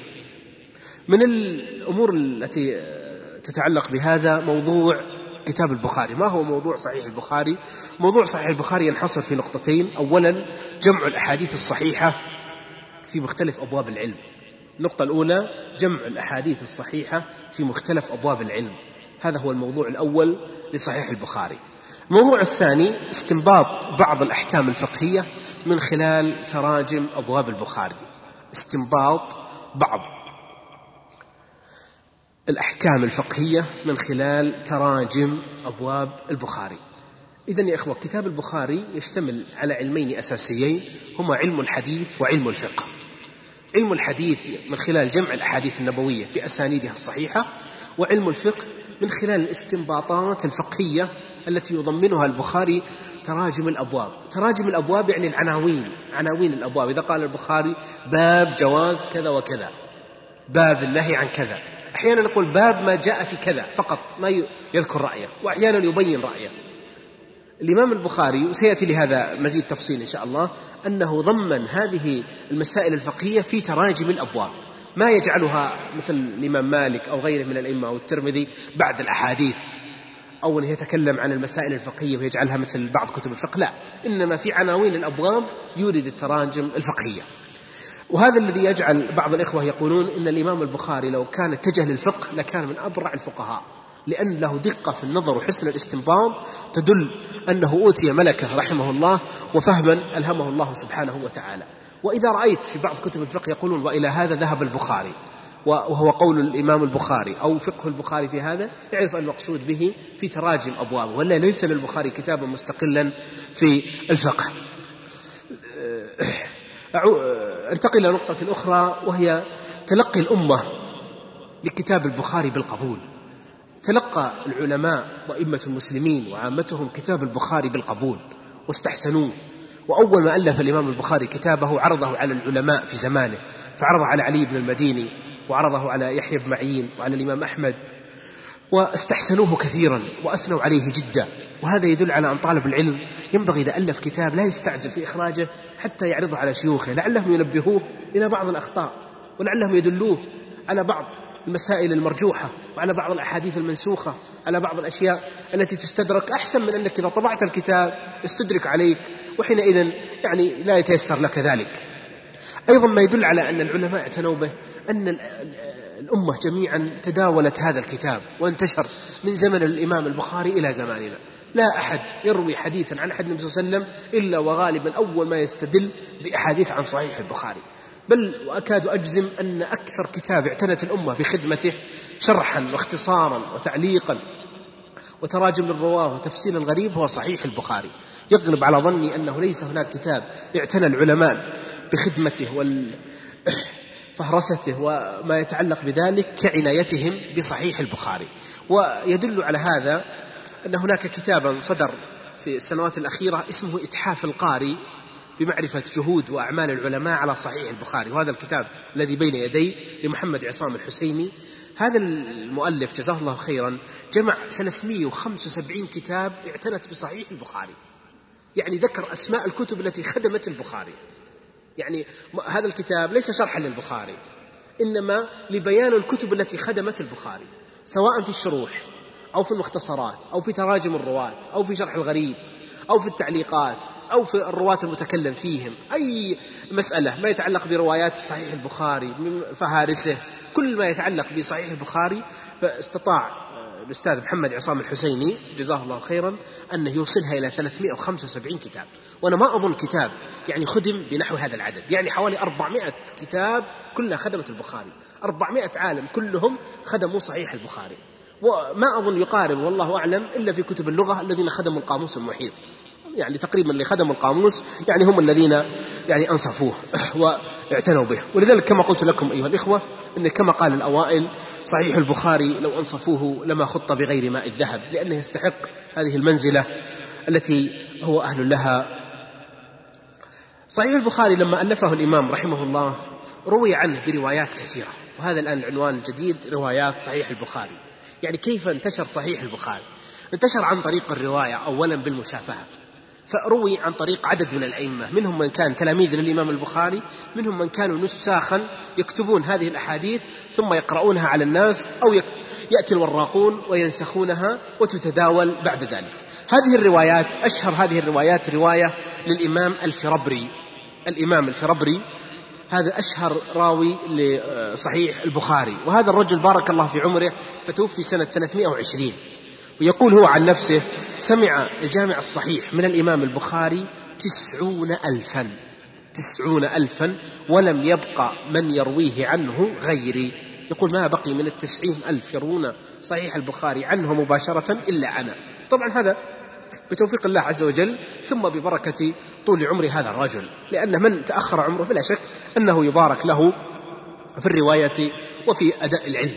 من الأمور التي تتعلق بهذا موضوع كتاب البخاري. ما هو موضوع صحيح البخاري؟ موضوع صحيح البخاري ينحصر في نقطتين. أولا جمع الأحاديث الصحيحة في مختلف أبواب العلم. النقطة الأولى جمع الأحاديث الصحيحة في مختلف أبواب العلم، هذا هو الموضوع الأول لصحيح البخاري. الموضوع الثاني استنباط بعض الأحكام الفقهية من خلال تراجم أبواب البخاري. استنباط بعض الأحكام الفقهية من خلال تراجم أبواب البخاري. إذن يا إخوة كتاب البخاري يشتمل على علمين أساسيين هما علم الحديث وعلم الفقه. علم الحديث من خلال جمع الأحاديث النبوية بأسانيدها الصحيحة، وعلم الفقه من خلال الاستنباطات الفقهية التي يضمنها البخاري تراجم الأبواب. تراجم الأبواب يعني العناوين، عناوين الأبواب. إذا قال البخاري باب جواز كذا وكذا، باب النهي عن كذا، أحيانا نقول باب ما جاء في كذا فقط ما يذكر رأيه، وأحيانا يبين رأيه. الإمام البخاري وسيأتي لهذا مزيد تفصيل إن شاء الله أنه ضمن هذه المسائل الفقهية في تراجم الأبواب، ما يجعلها مثل الإمام مالك أو غيره من الأئمة أو الترمذي بعد الأحاديث، أو أنه يتكلم عن المسائل الفقهية ويجعلها مثل بعض كتب الفقه، لا، إنما في عناوين الأبواب يورد التراجم الفقهية. وهذا الذي يجعل بعض الإخوة يقولون إن الإمام البخاري لو كان اتجه للفقه لكان من أبرع الفقهاء، لأن له دقة في النظر وحسن الاستنباط تدل أنه أوتي ملكة رحمه الله وفهما ألهمه الله سبحانه وتعالى. وإذا رأيت في بعض كتب الفقه يقولون وإلى هذا ذهب البخاري وهو قول الإمام البخاري أو فقه البخاري في هذا، يعرف المقصود به في تراجم أبوابه، ولا ليس للبخاري كتابا مستقلا في الفقه. انتقل إلى نقطة أخرى وهي تلقي الأمة لكتاب البخاري بالقبول. تلقى العلماء وأئمة المسلمين وعامتهم كتاب البخاري بالقبول واستحسنوه. وأول ما ألف الإمام البخاري كتابه عرضه على العلماء في زمانه، فعرضه على علي بن المديني، وعرضه على يحيى بن معين، وعلى الإمام أحمد، واستحسنوه كثيرا وأثنوا عليه جدا. وهذا يدل على أن طالب العلم ينبغي إذا ألف كتاب لا يستعجل في إخراجه حتى يعرضه على شيوخه، لعلهم ينبهوه إلى بعض الأخطاء، ولعلهم يدلوه على بعض المسائل المرجوحة، وعلى بعض الأحاديث المنسوخة، على بعض الأشياء التي تستدرك، أحسن من أنك إذا طبعت الكتاب يستدرك عليك وحينئذ يعني لا يتيسر لك ذلك. أيضا ما يدل على أن العلماء اعتنوا به أن الأمة جميعا تداولت هذا الكتاب وانتشر من زمن الإمام البخاري إلى زماننا. لا أحد يروي حديثا عن أحد النبي صلى الله عليه وسلم إلا وغالبا أول ما يستدل بأحاديث عن صحيح البخاري. بل وأكاد أجزم أن أكثر كتاب اعتنت الأمة بخدمته شرحا واختصارا وتعليقا وتراجم للرواه وتفسير الغريب هو صحيح البخاري. يغلب على ظني أنه ليس هناك كتاب اعتنى العلماء بخدمته وفهرسته وما يتعلق بذلك كعنايتهم بصحيح البخاري. ويدل على هذا أن هناك كتابا صدر في السنوات الأخيرة اسمه إتحاف القارئ بمعرفة جهود وأعمال العلماء على صحيح البخاري، وهذا الكتاب الذي بين يدي لمحمد عصام الحسيني. هذا المؤلف جزاه الله خيرا جمع 375 كتاب اعتنت بصحيح البخاري، يعني ذكر أسماء الكتب التي خدمت البخاري. يعني هذا الكتاب ليس شرحا للبخاري، إنما لبيان الكتب التي خدمت البخاري، سواء في الشروح أو في المختصرات أو في تراجم الرواة أو في شرح الغريب أو في التعليقات أو في الرواة المتكلم فيهم، أي مسألة ما يتعلق بروايات صحيح البخاري من فهارسه، كل ما يتعلق بصحيح البخاري. فاستطاع الأستاذ محمد عصام الحسيني جزاه الله خيرا أن يوصلها إلى 375 كتاب. وأنا ما أظن كتاب يعني خدم بنحو هذا العدد، يعني حوالي 400 كتاب كلها خدمت البخاري، 400 عالم كلهم خدموا صحيح البخاري. وما أظن يقارب والله أعلم إلا في كتب اللغة الذين خدموا القاموس المحيط، يعني تقريبا اللي خدموا القاموس يعني هم الذين يعني أنصفوه واعتنوا به. ولذلك كما قلت لكم أيها الإخوة إن كما قال الأوائل صحيح البخاري لو أنصفوه لما خط بغير ماء الذهب، لأنه يستحق هذه المنزلة التي هو أهل لها. صحيح البخاري لما ألفه الإمام رحمه الله روي عنه بروايات كثيرة، وهذا الآن العنوان الجديد روايات صحيح البخاري. يعني كيف انتشر صحيح البخاري؟ انتشر عن طريق الرواية أولا بالمشافهة، فروي عن طريق عدد من الأئمة، منهم من كان تلاميذ للإمام البخاري، منهم من كانوا نساخا يكتبون هذه الأحاديث ثم يقرؤونها على الناس، أو يأتي الوراقون وينسخونها وتتداول بعد ذلك. هذه الروايات أشهر هذه الروايات رواية للإمام الفربري. الإمام الفربري هذا أشهر راوي لصحيح البخاري، وهذا الرجل بارك الله في عمره فتوفي سنة 320. ويقول هو عن نفسه سمع الجامع الصحيح من الإمام البخاري 90,000 ولم يبقى من يرويه عنه غيري. يقول ما بقي من 90,000 يروون صحيح البخاري عنه مباشرة إلا أنا. طبعا هذا بتوفيق الله عز وجل ثم ببركة طول عمر هذا الرجل، لأن من تأخر عمره بلا شك أنه يبارك له في الرواية وفي أداء العلم.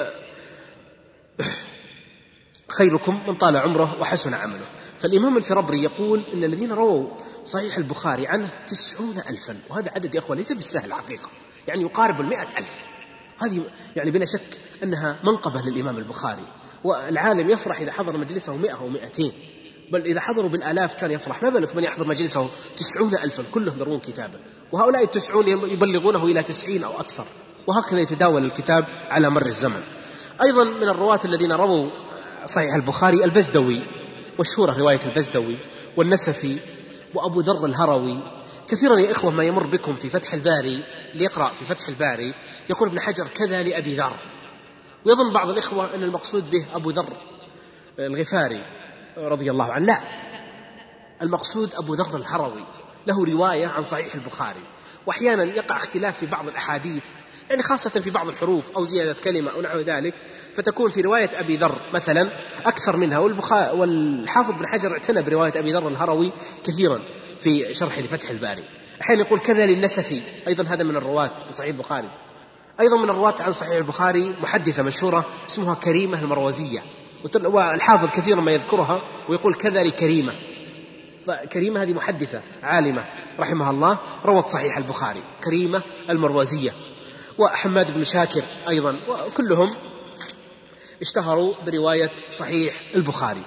خيركم من طال عمره وحسن عمله. فالإمام الفربري يقول إن الذين رووا صحيح البخاري عنه 90,000، وهذا عدد يا أخوة ليس بالسهل حقيقة، يعني يقارب 100,000. هذه يعني بلا شك أنها منقبة للإمام البخاري، والعالم يفرح إذا حضر مجلسه 100 أو 200، بل إذا حضروا بالآلاف كان يفرح، ما بالك من يحضر مجلسه 90,000 كلهم يروون كتابا، وهؤلاء 90 يبلغونه إلى 90 أو أكثر، وهكذا يتداول الكتاب على مر الزمن. أيضا من الرواة الذين رووا صحيح البخاري البزدوي، مشهورة رواية البزدوي والنسفي وأبو ذر الهروي. كثيرا يا إخوة ما يمر بكم في فتح الباري، ليقرأ في فتح الباري يقول ابن حجر كذا لأبي ذر، ويظن بعض الإخوة أن المقصود به أبو ذر الغفاري رضي الله عنه، لا، المقصود أبو ذر الهروي له رواية عن صحيح البخاري. وأحيانا يقع اختلاف في بعض الأحاديث، يعني خاصة في بعض الحروف أو زيادة كلمة أو نحو ذلك، فتكون في رواية أبي ذر مثلا أكثر منها. والحافظ بن حجر اعتنى برواية أبي ذر الهروي كثيرا في شرح لفتح الباري. أحيانا يقول كذا للنسفي، أيضا هذا من الرواة في صحيح البخاري. أيضا من الرواة عن صحيح البخاري محدثة مشهورة اسمها كريمة المروزية، والحافظ كثيرا ما يذكرها ويقول كذا لكريمة. فكريمة هذه محدثة عالمة رحمها الله روت صحيح البخاري، كريمة المروزية. وحماد بن شاكر أيضا، وكلهم اشتهروا برواية صحيح البخاري.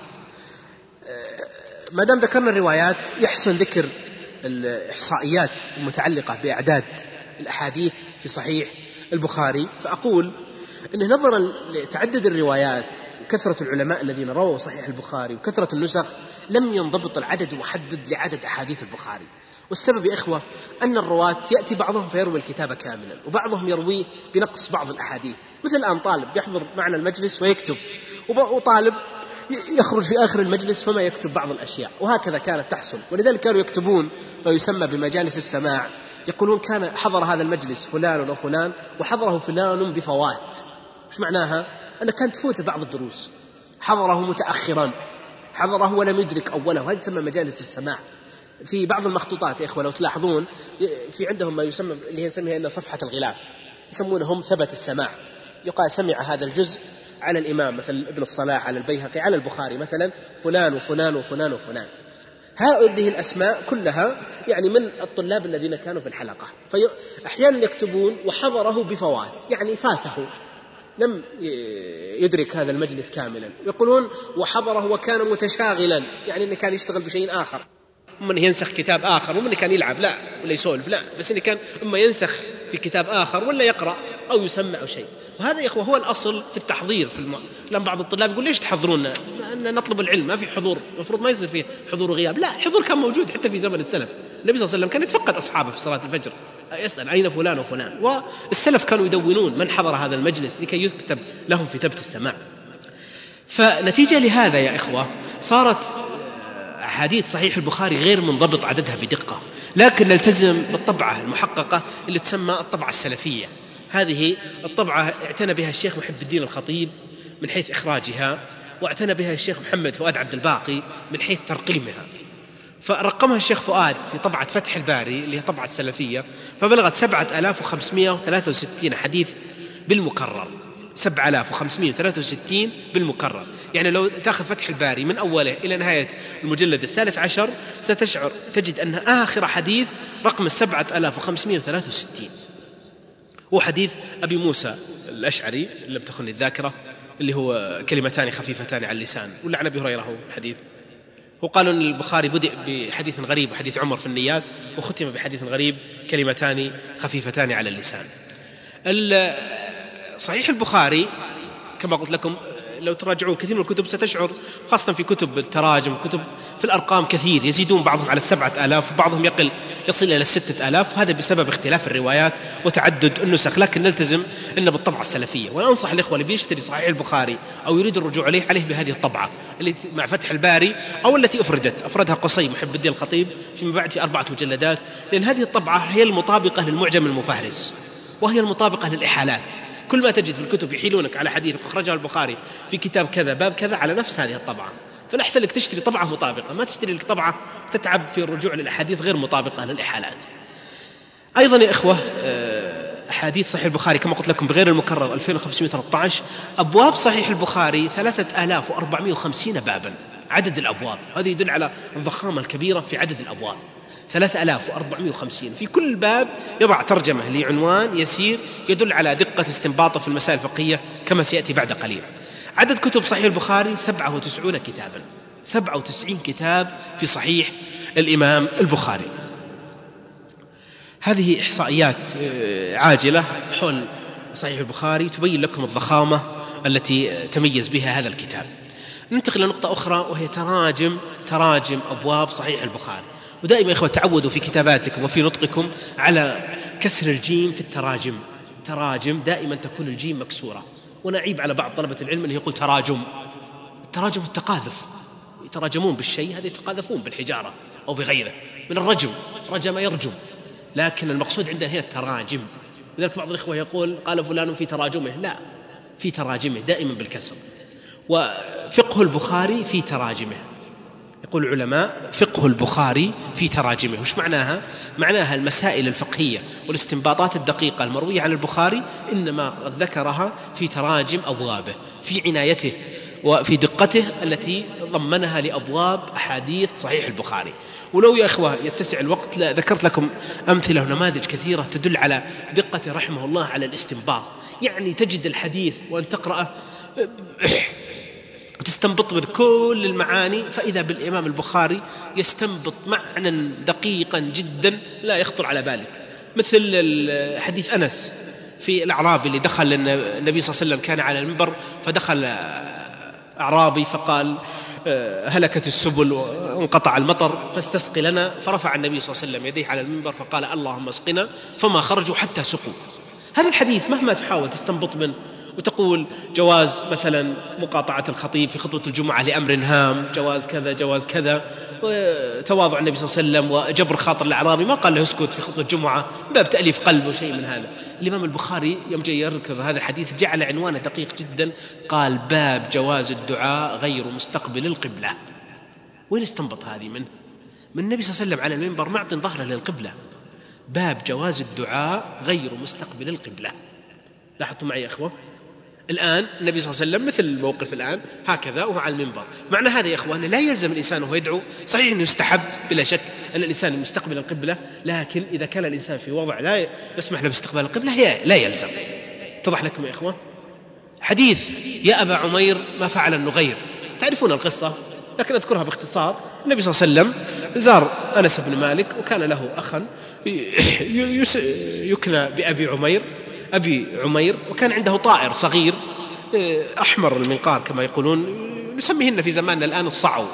ما دام ذكرنا الروايات يحسن ذكر الإحصائيات المتعلقة بأعداد الأحاديث في صحيح البخاري. فأقول أنه نظرا لتعدد الروايات وكثرة العلماء الذين رووا صحيح البخاري وكثرة النسخ لم ينضبط العدد محدد لعدد أحاديث البخاري. والسبب يا إخوة أن الرواة يأتي بعضهم فيروي الكتاب كاملا، وبعضهم يرويه بنقص بعض الأحاديث. مثل الآن طالب يحضر معنا المجلس ويكتب، وطالب يخرج في آخر المجلس فما يكتب بعض الأشياء، وهكذا كانت تحصل. ولذلك كانوا يكتبون ما يسمى بمجالس السماع، يقولون كان حضر هذا المجلس فلان وفلان وحضره فلان بفوات. مش معناها؟ أن كانت تفوت بعض الدروس، حضره متأخرا، حضره ولم يدرك أوله، هذا يسمى مجالس السماع. في بعض المخطوطات يا إخوة لو تلاحظون في عندهم ما يسمى اللي نسميها إن صفحة الغلاف، يسمونهم ثبت السماع. يقال سمع هذا الجزء على الإمام مثل ابن الصلاح، على البيهقي، على البخاري مثلا فلان وفلان وفلان وفلان. هذه الأسماء كلها يعني من الطلاب الذين كانوا في الحلقة، فأحيانا يكتبون وحضره بفوات، يعني فاته لم يدرك هذا المجلس كاملا، يقولون وحضره وكان متشاغلا، يعني أنه كان يشتغل بشيء آخر، من ينسخ كتاب آخر، ومن كان يلعب لا ولا يسولف لا، بس إنه كان إما ينسخ في كتاب آخر ولا يقرأ أو يسمع أو شيء. وهذا يا إخوة هو الأصل في التحضير لأن بعض الطلاب يقول ليش تحضرون؟ أن نطلب العلم، ما في حضور، المفروض ما يصير فيه حضور وغياب. لا، الحضور كان موجود حتى في زمن السلف. النبي صلى الله عليه وسلم كان يتفقد أصحابه في صلاة الفجر، يسأل أين فلان وفلان، والسلف كانوا يدونون من حضر هذا المجلس لكي يكتب لهم في ثبت السماع. فنتيجة لهذا يا إخوة صارت أحاديث صحيح البخاري غير منضبط عددها بدقة، لكن نلتزم بالطبعة المحققة اللي تسمى الطبعة السلفية. هذه الطبعة اعتنى بها الشيخ محب الدين الخطيب من حيث إخراجها، واعتنى بها الشيخ محمد فؤاد عبد الباقي من حيث ترقيمها. فرقمها الشيخ فؤاد في طبعة فتح الباري اللي هي طبعة السلفية، فبلغت 7563 حديث بالمكرر، 7563 بالمكرر. يعني لو تأخذ فتح الباري من أوله إلى نهاية المجلد 13 ستشعر تجد أن آخر حديث رقم 7563 هو حديث أبي موسى الأشعري اللي لم تخني الذاكرة، اللي هو كلمتان خفيفتان على اللسان، ولا عن أبي هريرة هو الحديث. وقالوا أن البخاري بدأ بحديث غريب وحديث عمر في النيات، وختم بحديث غريب كلمتان خفيفتان على اللسان. صحيح البخاري كما قلت لكم لو تراجعون كثير من الكتب ستشعر، خاصة في كتب التراجم، كتب في الأرقام كثير، يزيدون بعضهم على 7000 وبعضهم يصل إلى 6000. هذا بسبب اختلاف الروايات وتعدد النسخ، لكن نلتزم إن بالطبعة السلفية. وأنا أنصح الإخوة اللي بيشتري صحيح البخاري أو يريد الرجوع عليه بهذه الطبعة اللي مع فتح الباري، أو التي أفردها قصي محب الدين الخطيب فيما بعد في 4 مجلدات، لأن هذه الطبعة هي المطابقة للمعجم المفهرس، وهي المطابقة للإحالات. كل ما تجد في الكتب يحيلونك على حديث أخرجه البخاري في كتاب كذا باب كذا على نفس هذه الطبعة، فالأحسن لك تشتري طبعة مطابقة، ما تشتري لك طبعة تتعب في الرجوع للأحاديث غير مطابقة للإحالات. أيضا يا إخوة أحاديث صحيح البخاري كما قلت لكم بغير المكرر 2513. أبواب صحيح البخاري 3450 بابا عدد الأبواب، هذا يدل على الضخامة الكبيرة في عدد الأبواب. 3450 في كل باب يضع ترجمة لعنوان يسير يدل على دقة استنباطه في المسائل الفقهية كما سيأتي بعد قليل. عدد كتب صحيح البخاري 97 كتابا، 97 كتاب في صحيح الإمام البخاري. هذه إحصائيات عاجلة حول صحيح البخاري تبين لكم الضخامة التي تميز بها هذا الكتاب. ننتقل لنقطة أخرى وهي تراجم أبواب صحيح البخاري. ودائما يا إخوة تعودوا في كتاباتكم وفي نطقكم على كسر الجيم في التراجم. تراجم دائما تكون الجيم مكسورة، ونعيب على بعض طلبة العلم اللي يقول تراجم. التراجم التقاذف، يتراجمون بالشيء هذا يتقاذفون بالحجارة أو بغيره من الرجم، رجم يرجم، لكن المقصود عندنا هي التراجم. لذلك بعض الإخوة يقول قال فلان في تراجمه، لا، في تراجمه دائما بالكسر. وفقه البخاري في تراجمه، يقول العلماء فقه البخاري في تراجمه. وش معناها؟ معناها المسائل الفقهية والاستنباطات الدقيقة المروية عن البخاري إنما ذكرها في تراجم أبوابه، في عنايته وفي دقته التي ضمنها لأبواب أحاديث صحيح البخاري. ولو يا إخوة يتسع الوقت ذكرت لكم أمثلة ونماذج كثيرة تدل على دقة رحمه الله على الاستنباط. يعني تجد الحديث وأن تقرأه وتستنبط من كل المعاني، فإذا بالإمام البخاري يستنبط معنى دقيقا جدا لا يخطر على بالك. مثل حديث أنس في الأعرابي اللي دخل النبي صلى الله عليه وسلم، كان على المنبر فدخل أعرابي فقال هلكت السبل وانقطع المطر فاستسقي لنا، فرفع النبي صلى الله عليه وسلم يديه على المنبر فقال اللهم اسقنا، فما خرجوا حتى سقوا. هذا الحديث مهما تحاول تستنبط منه وتقول جواز مثلا مقاطعة الخطيب في خطبة الجمعة لأمر هام، جواز كذا جواز كذا، تواضع النبي صلى الله عليه وسلم وجبر خاطر الأعرابي، ما قال له اسكت في خطبة الجمعة باب تأليف قلب وشيء من هذا. الإمام البخاري يوم جاي يذكر هذا الحديث جعل عنوانه دقيق جدا، قال باب جواز الدعاء غير مستقبل القبلة. وين استنبط هذه منه؟ من النبي صلى الله عليه وسلم على المنبر معطٍ ظهره للقبلة، باب جواز الدعاء غير مستقبل القبلة. لاحظتوا معي يا أخوة؟ الآن النبي صلى الله عليه وسلم مثل الموقف الآن هكذا وهو على المنبر. معنى هذا يا إخوان لا يلزم الإنسان وهو يدعو، صحيح أنه يستحب بلا شك أن الإنسان مستقبل القبلة، لكن إذا كان الإنسان في وضع لا يسمح له باستقبال القبلة لا يلزم. اتضح لكم يا إخوان؟ حديث يا أبا عمير ما فعل النغير، تعرفون القصة لكن أذكرها باختصار. النبي صلى الله عليه وسلم زار أنس بن مالك وكان له أخا يكنى بأبي عمير، وكان عنده طائر صغير أحمر المنقار كما يقولون، نسميهن في زماننا الآن الصعو،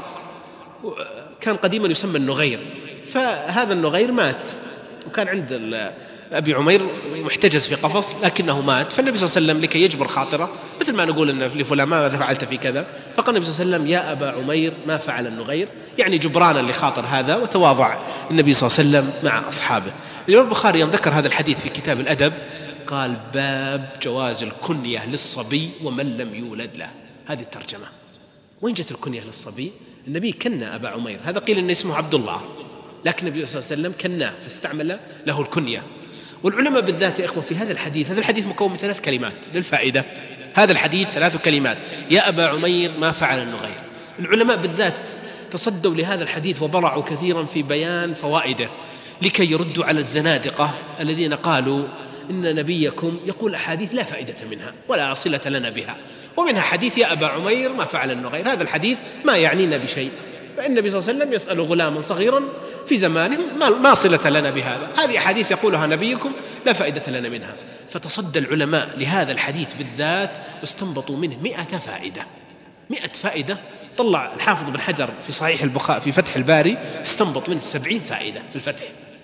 كان قديما يسمى النغير. فهذا النغير مات، وكان عند أبي عمير محتجز في قفص لكنه مات. فالنبي صلى الله عليه وسلم لكي يجبر خاطره، مثل ما نقول إن لفلان ماذا فعلت في كذا، فقال النبي صلى الله عليه وسلم يا أبا عمير ما فعل النغير، يعني جبرانا لخاطر هذا، وتواضع النبي صلى الله عليه وسلم مع أصحابه. الإمام البخاري يوم ذكر هذا الحديث في كتاب الأدب قال باب جواز الكنية للصبي ومن لم يولد له. هذه الترجمة. وين جت الكنية للصبي؟ النبي كنى أبا عمير، هذا قيل إن اسمه عبد الله، لكن النبي صلى الله عليه وسلم كناه فاستعمل له الكنية. والعلماء بالذات يا إخوة في هذا الحديث مكون من 3 كلمات للفائدة. هذا الحديث 3 كلمات، يا أبا عمير ما فعل النغير. العلماء بالذات تصدوا لهذا الحديث وبرعوا كثيرا في بيان فوائده لكي يردوا على الزنادقة الذين قالوا إن نبيكم يقول أحاديث لا فائدة منها ولا صلة لنا بها، ومنها حديث يا أبا عمير ما فعل النغير. هذا الحديث ما يعنينا بشيء، فإن النبي صلى الله عليه وسلم يسأل غلاما صغيرا في زمانه ما صلة لنا بهذا، هذه أحاديث يقولها نبيكم لا فائدة لنا منها. فتصدى العلماء لهذا الحديث بالذات واستنبطوا منه 100 فائدة. 100 فائدة. طلع الحافظ بن حجر في صحيح البخاري في فتح الباري استنبط منه 70 فائدة في الفتح.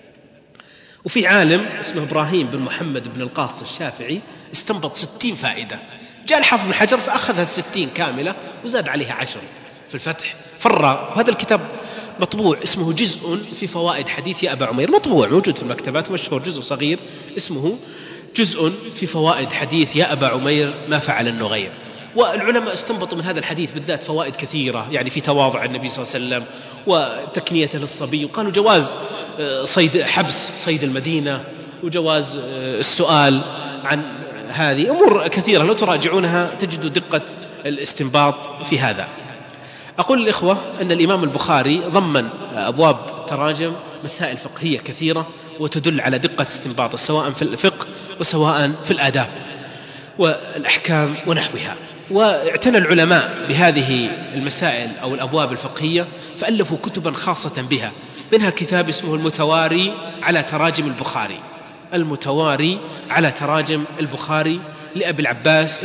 وفي عالم اسمه إبراهيم بن محمد بن القاص الشافعي استنبط 60 فائدة. جاء الحافظ بن حجر فأخذها 60 كاملة وزاد عليها 10 في الفتح فرّ. وهذا الكتاب مطبوع اسمه جزء في فوائد حديث يا أبا عمير، مطبوع موجود في المكتبات، مشهور، جزء صغير اسمه جزء في فوائد حديث يا أبا عمير ما فعل النغير. والعلماء استنبطوا من هذا الحديث بالذات فوائد كثيرة، يعني في تواضع النبي صلى الله عليه وسلم وتكنيته للصبي، وقالوا جواز حبس صيد المدينة، وجواز السؤال عن هذه أمور كثيرة لو تراجعونها تجدوا دقة الاستنباط في هذا. أقول الإخوة أن الإمام البخاري ضمن أبواب تراجم مسائل فقهية كثيرة وتدل على دقة استنباطه سواء في الفقه وسواء في الآداب والأحكام ونحوها. واعتنى العلماء بهذه المسائل أو الأبواب الفقهية فألفوا كتبا خاصة بها، منها كتاب اسمه المتواري على تراجم البخاري، المتواري على تراجم البخاري لأبي العباس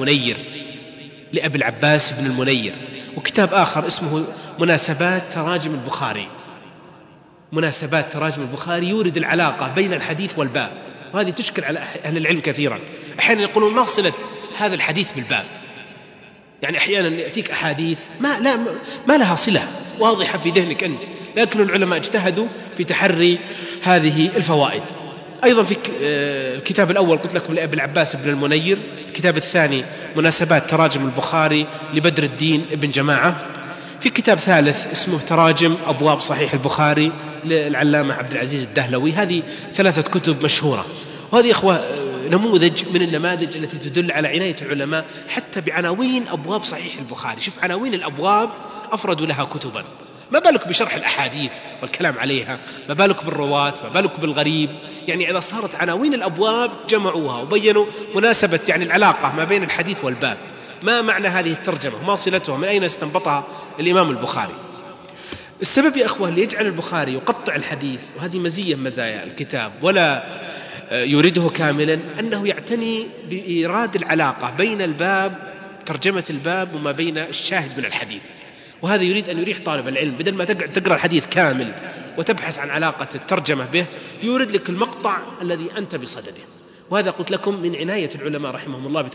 ابن المنير، وكتاب آخر اسمه مناسبات تراجم البخاري يورد العلاقة بين الحديث والباب، وهذه تشكل على أهل العلم كثيرا. أحيانا يقولون ما صلة هذا الحديث بالباب، يعني أحيانا يأتيك أحاديث ما لها صلة واضحة في ذهنك أنت، لكن العلماء اجتهدوا في تحري هذه الفوائد. أيضا في الكتاب الأول قلت لكم لأبي العباس بن المنير، الكتاب الثاني مناسبات تراجم البخاري لبدر الدين ابن جماعة، في كتاب ثالث اسمه تراجم أبواب صحيح البخاري للعلامة عبد العزيز الدهلوي. هذه 3 كتب مشهورة، وهذه إخوة نموذج من النماذج التي تدل على عناية العلماء حتى بعناوين أبواب صحيح البخاري. شوف عناوين الأبواب أفردوا لها كتبا، ما بالك بشرح الأحاديث والكلام عليها، ما بالك بالرواة، ما بالك بالغريب. يعني إذا صارت عناوين الأبواب جمعوها وبينوا مناسبة يعني العلاقة ما بين الحديث والباب، ما معنى هذه الترجمة وما صلتها، من أين استنبطها الإمام البخاري. السبب يا أخوة اللي يجعل البخاري يقطع الحديث، وهذه مزية من مزايا الكتاب ولا يريده كاملا، أنه يعتني بإيراد العلاقة بين الباب ترجمة الباب وما بين الشاهد من الحديث. وهذا يريد أن يريح طالب العلم، بدل ما تقرأ الحديث كامل وتبحث عن علاقة الترجمة به، يورد لك المقطع الذي أنت بصدده. وهذا قلت لكم من عناية العلماء رحمهم الله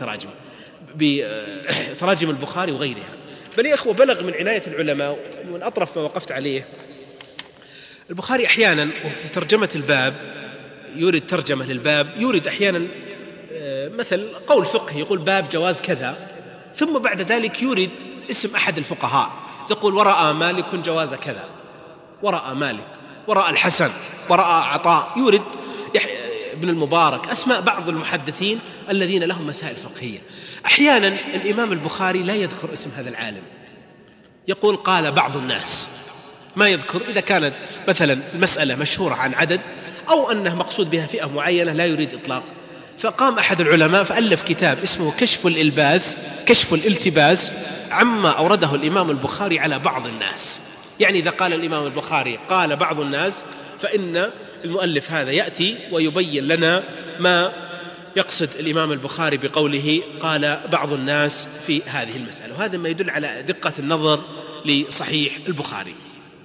بتراجم البخاري وغيرها. بل يا أخوة بلغ من عناية العلماء ومن أطرف ما وقفت عليه، البخاري أحيانا في ترجمة الباب يورد ترجمة للباب، يورد أحيانا مثل قول فقهي يقول باب جواز كذا، ثم بعد ذلك يورد اسم أحد الفقهاء، يقول ورأى مالك جواز كذا، ورأى مالك، ورأى الحسن، ورأى عطاء، يورد ابن المبارك، أسماء بعض المحدثين الذين لهم مسائل فقهية. أحيانا الإمام البخاري لا يذكر اسم هذا العالم، يقول قال بعض الناس، ما يذكر. إذا كانت مثلا المسألة مشهورة عن عدد أو أنه مقصود بها فئة معينة لا يريد إطلاق، فقام أحد العلماء فألف كتاب اسمه كشف الالتباس عما أورده الإمام البخاري على بعض الناس. يعني إذا قال الإمام البخاري قال بعض الناس، فإن المؤلف هذا يأتي ويبين لنا ما يقصد الإمام البخاري بقوله قال بعض الناس في هذه المسألة، وهذا ما يدل على دقة النظر لصحيح البخاري.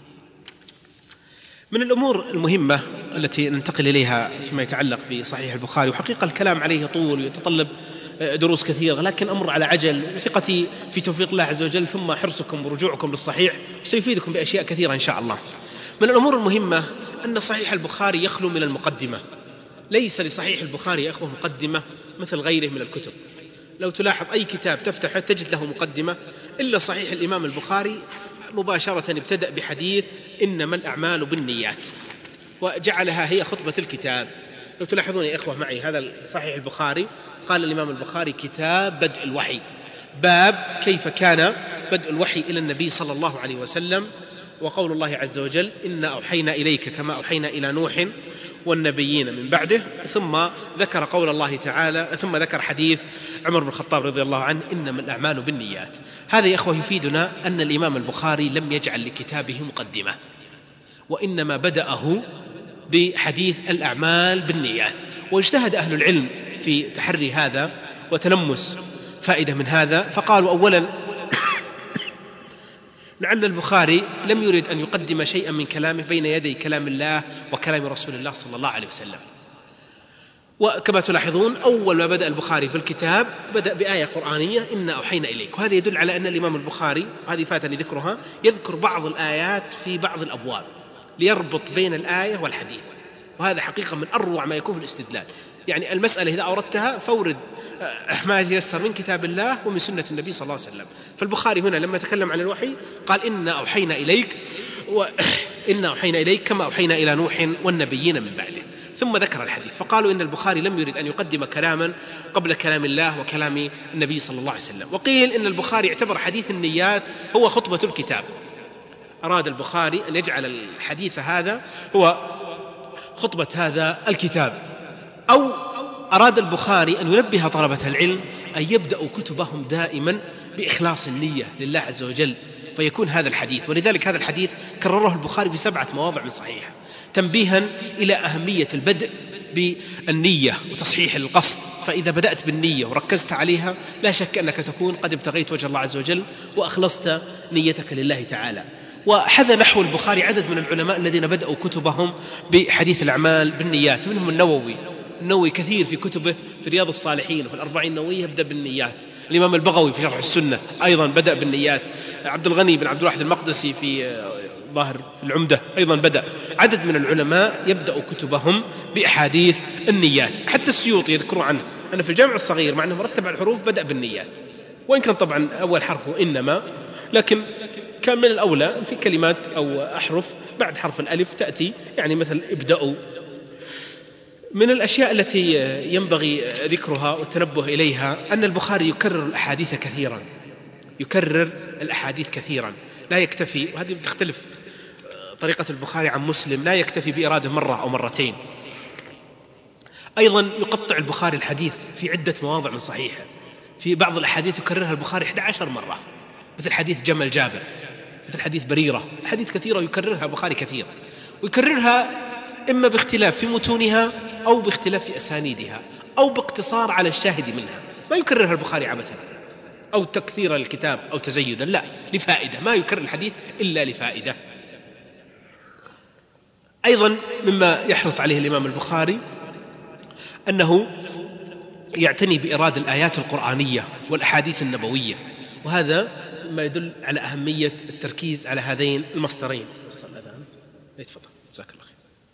من الأمور المهمة التي ننتقل إليها فيما يتعلق بصحيح البخاري، وحقيقة الكلام عليه طول ويتطلب دروس كثيرة، لكن أمر على عجل، وثقتي في توفيق الله عز وجل ثم حرصكم ورجوعكم للصحيح سيفيدكم بأشياء كثيرة إن شاء الله. من الأمور المهمة أن صحيح البخاري يخلو من المقدمة، ليس لصحيح البخاري يا أخوة مقدمة مثل غيره من الكتب. لو تلاحظ أي كتاب تفتحه تجد له مقدمة، إلا صحيح الإمام البخاري مباشرة ابتدأ بحديث إنما الأعمال بالنيات، وجعلها هي خطبة الكتاب. لو تلاحظون يا إخوة معي، هذا صحيح البخاري قال الإمام البخاري كتاب بدء الوحي، باب كيف كان بدء الوحي إلى النبي صلى الله عليه وسلم، وقول الله عز وجل إنا أوحينا إليك كما أوحينا إلى نوح والنبيين من بعده، ثم ذكر قول الله تعالى، ثم ذكر حديث عمر بن الخطاب رضي الله عنه إنما الأعمال بالنيات. هذا يا إخوة يفيدنا أن الإمام البخاري لم يجعل لكتابه مقدمة، وإنما بدأه بحديث الأعمال بالنيات. واجتهد أهل العلم في تحري هذا وتلمس فائدة من هذا، فقالوا أولا لعل البخاري لم يرد أن يقدم شيئا من كلامه بين يدي كلام الله وكلام رسول الله صلى الله عليه وسلم. وكما تلاحظون أول ما بدأ البخاري في الكتاب بدأ بآية قرآنية إنا أوحينا إليك، وهذا يدل على أن الإمام البخاري، هذه فاتني ذكرها، يذكر بعض الآيات في بعض الأبواب ليربط بين الآية والحديث، وهذا حقيقة من أروع ما يكون في الاستدلال. يعني المسألة إذا أوردتها فورد ما يتيسر من كتاب الله ومن سنة النبي صلى الله عليه وسلم. فالبخاري هنا لما تكلم عن الوحي قال إنا أوحينا إليك كما أوحينا إلى نوح والنبيين من بعده، ثم ذكر الحديث. فقالوا إن البخاري لم يرد أن يقدم كلاما قبل كلام الله وكلام النبي صلى الله عليه وسلم. وقيل إن البخاري اعتبر حديث النيات هو خطبة الكتاب، أراد البخاري أن يجعل الحديث هذا هو خطبة هذا الكتاب، أو أراد البخاري أن ينبه طلبة العلم أن يبدأوا كتبهم دائما بإخلاص النية لله عز وجل، فيكون هذا الحديث. ولذلك هذا الحديث كرره البخاري في 7 مواضع من صحيحه، تنبيها إلى أهمية البدء بالنية وتصحيح القصد. فإذا بدأت بالنية وركزت عليها لا شك أنك تكون قد ابتغيت وجه الله عز وجل وأخلصت نيتك لله تعالى. وحذا نحو البخاري عدد من العلماء الذين بدأوا كتبهم بحديث الأعمال بالنيات، منهم النووي كثير في كتبه في رياض الصالحين وفي الأربعين النووية يبدأ بالنيات، الإمام البغوي في شرح السنة أيضا بدأ بالنيات، عبد الغني بن عبد الواحد المقدسي في ظاهر في العمدة أيضا بدأ. عدد من العلماء يبدأ كتبهم بأحاديث النيات، حتى السيوطي يذكروا عنه أن في الجامع الصغير مع أنه مرتب على الحروف بدأ بالنيات، وإن كان طبعا أول حرف إنما، لكن كان من الأولى في كلمات أو أحرف بعد حرف الألف تأتي، يعني مثل ابدأوا. من الأشياء التي ينبغي ذكرها والتنبه إليها أن البخاري يكرر الأحاديث كثيرا، لا يكتفي، وهذه بتختلف طريقة البخاري عن مسلم، لا يكتفي بإراده مرة أو مرتين. أيضا يقطع البخاري الحديث في عدة مواضع من صحيحه، في بعض الأحاديث يكررها البخاري 11 مرة، مثل حديث جمل جابر، مثل حديث بريرة، حديث كثيرة يكررها البخاري كثير، ويكررها إما باختلاف في متونها أو باختلاف في أسانيدها أو باقتصار على الشاهد منها. ما يكررها البخاري عبثا أو تكثير الكتاب أو تزيدا، لا، لفائدة، ما يكرر الحديث إلا لفائدة. أيضا مما يحرص عليه الإمام البخاري أنه يعتني بإرادة الآيات القرآنية والأحاديث النبوية، وهذا ما يدل على أهمية التركيز على هذين المصدرين. تفضل، جزاك الله خير.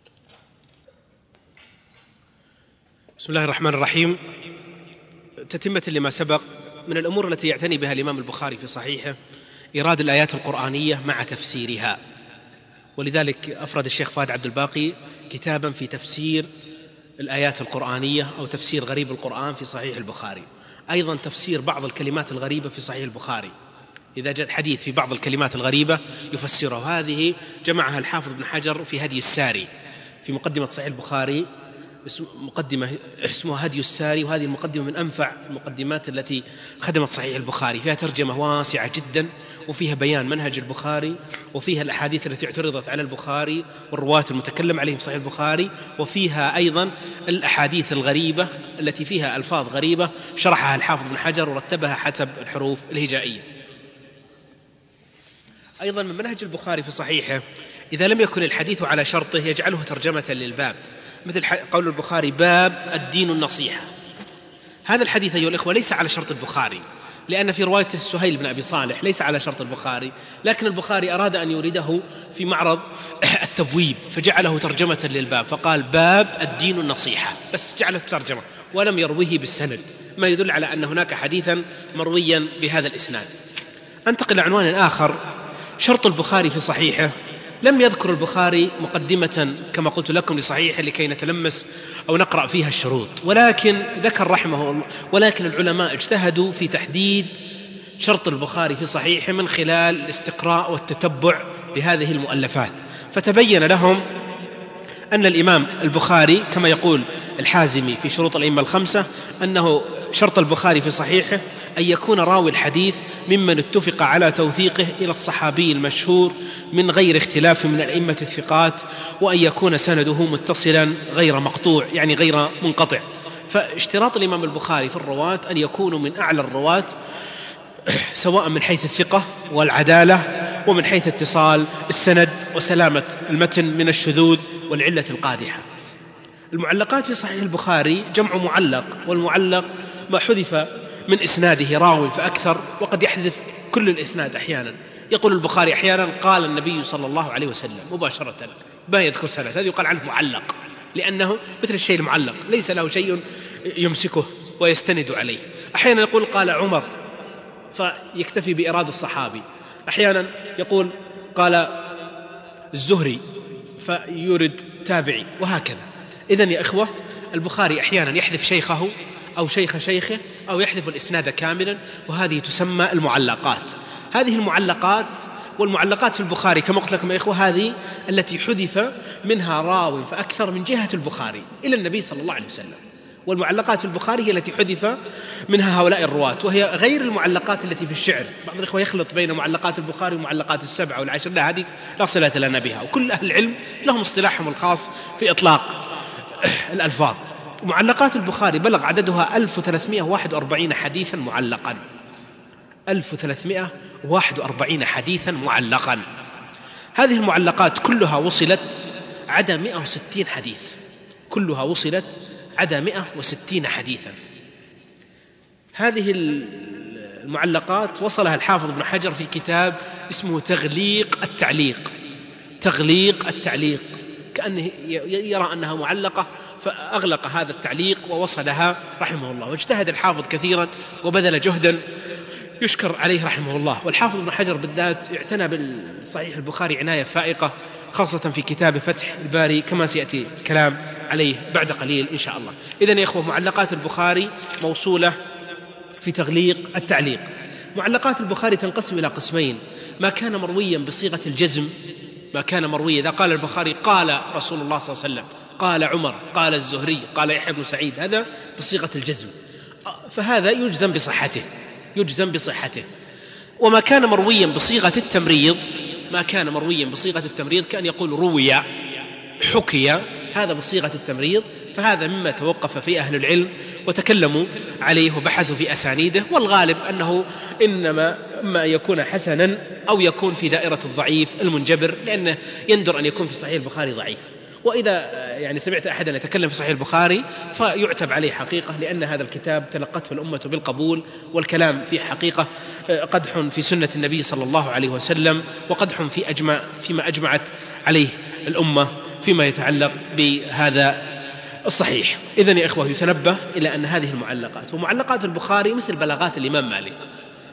بسم الله الرحمن الرحيم. تتمة لما سبق، من الأمور التي يعتني بها الإمام البخاري في صحيحه إيراد الآيات القرآنية مع تفسيرها، ولذلك أفرد الشيخ فهد عبد الباقي كتابا في تفسير الآيات القرآنية أو تفسير غريب القرآن في صحيح البخاري، أيضا تفسير بعض الكلمات الغريبة في صحيح البخاري، إذا جاء حديث في بعض الكلمات الغريبة يفسره. هذه جمعها الحافظ ابن حجر في هدي الساري في مقدمة صحيح البخاري، مقدمة اسمها هدي الساري، وهذه المقدمة من أنفع المقدمات التي خدمت صحيح البخاري، فيها ترجمة واسعة جدا، وفيها بيان منهج البخاري، وفيها الأحاديث التي اعترضت على البخاري والرواة المتكلم عليهم في صحيح البخاري، وفيها أيضا الأحاديث الغريبة التي فيها ألفاظ غريبة شرحها الحافظ ابن حجر ورتبها حسب الحروف الهجائية. أيضا من منهج البخاري في صحيحه إذا لم يكن الحديث على شرطه يجعله ترجمة للباب، مثل قول البخاري باب الدين النصيحة. هذا الحديث أيها الإخوة ليس على شرط البخاري، لأن في روايته سهيل بن أبي صالح ليس على شرط البخاري، لكن البخاري أراد أن يورده في معرض التبويب فجعله ترجمة للباب، فقال باب الدين النصيحة، بس جعله ترجمة ولم يرويه بالسند، ما يدل على أن هناك حديثا مرويا بهذا الإسناد. أنتقل لعنوان آخر، شرط البخاري في صحيحه. لم يذكر البخاري مقدمة كما قلت لكم لصحيحه لكي نتلمس أو نقرأ فيها الشروط، ولكن ذكر رحمه الله، ولكن العلماء اجتهدوا في تحديد شرط البخاري في صحيحه من خلال الاستقراء والتتبع لهذه المؤلفات، فتبين لهم أن الإمام البخاري كما يقول الحازمي في شروط الأئمة الخمسة أنه شرط البخاري في صحيحه أن يكون راوي الحديث ممن اتفق على توثيقه إلى الصحابي المشهور من غير اختلاف من الأئمة الثقات، وأن يكون سنده متصلا غير مقطوع يعني غير منقطع. فاشتراط الإمام البخاري في الرواة أن يكونوا من أعلى الرواة سواء من حيث الثقة والعدالة ومن حيث اتصال السند وسلامة المتن من الشذوذ والعلة القادحة. المعلقات في صحيح البخاري جمع معلق، والمعلق ما حذف من إسناده راوي فأكثر، وقد يحذف كل الإسناد أحيانا. يقول البخاري أحيانا قال النبي صلى الله عليه وسلم مباشرة ما يذكر سند، هذا يقال عنه معلق، لأنه مثل الشيء المعلق ليس له شيء يمسكه ويستند عليه. أحيانا يقول قال عمر فيكتفي بإرادة الصحابي، أحيانا يقول قال الزهري فيورد تابعي، وهكذا. إذن يا إخوة البخاري أحيانا يحذف شيخه أو شيخ شيخه أو يحذف الإسناد كاملا، وهذه تسمى المعلقات. هذه المعلقات والمعلقات في البخاري كما قلت لكم يا إخوة هذه التي حذف منها راوي فأكثر من جهة البخاري إلى النبي صلى الله عليه وسلم، والمعلقات في البخاري هي التي حذف منها هؤلاء الرواة، وهي غير المعلقات التي في الشعر. بعض الإخوة يخلط بين معلقات البخاري ومعلقات السبعة والعشر، لا، هذه لا صلة لنا بها، وكل أهل العلم لهم اصطلاحهم الخاص في إطلاق الألفاظ. معلقات البخاري بلغ عددها 1341 حديثا معلقا، 1341 حديثا معلقا. هذه المعلقات كلها وصلت عدا 160 حديث، كلها وصلت عدا 160 حديثا. هذه المعلقات وصلها الحافظ ابن حجر في كتاب اسمه تغليق التعليق، تغليق التعليق، كأنه يرى أنها معلقة فأغلق هذا التعليق ووصلها رحمه الله. واجتهد الحافظ كثيرا وبذل جهدا يشكر عليه رحمه الله. والحافظ ابن حجر بالذات اعتنى بالصحيح البخاري عناية فائقة، خاصة في كتاب فتح الباري كما سيأتي الكلام عليه بعد قليل إن شاء الله. إذن يا إخوة معلقات البخاري موصولة في تغليق التعليق. معلقات البخاري تنقسم إلى قسمين: ما كان مرويا بصيغة الجزم، ما كان مرويا إذا قال البخاري قال رسول الله صلى الله عليه وسلم، قال عمر، قال الزهري، قال يحيى بن سعيد، هذا بصيغة الجزم، فهذا يجزم بصحته، يجزم بصحته. وما كان مرويا بصيغة التمريض، ما كان مرويا بصيغة التمريض كأن يقول روي، حكي، هذا بصيغة التمريض، فهذا مما توقف في أهل العلم وتكلموا عليه وبحثوا في أسانيده، والغالب أنه إنما ما يكون حسنا أو يكون في دائرة الضعيف المنجبر، لأنه يندر أن يكون في صحيح البخاري ضعيف. وإذا يعني سمعت أحدا يتكلم في صحيح البخاري فيعتب عليه حقيقة، لأن هذا الكتاب تلقته الأمة بالقبول، والكلام فيه حقيقة قدح في سنة النبي صلى الله عليه وسلم، وقدح فيما أجمعت عليه الأمة فيما يتعلق بهذا الصحيح. إذن يا إخوة يتنبه إلى أن هذه المعلقات ومعلقات البخاري مثل بلاغات الإمام مالك.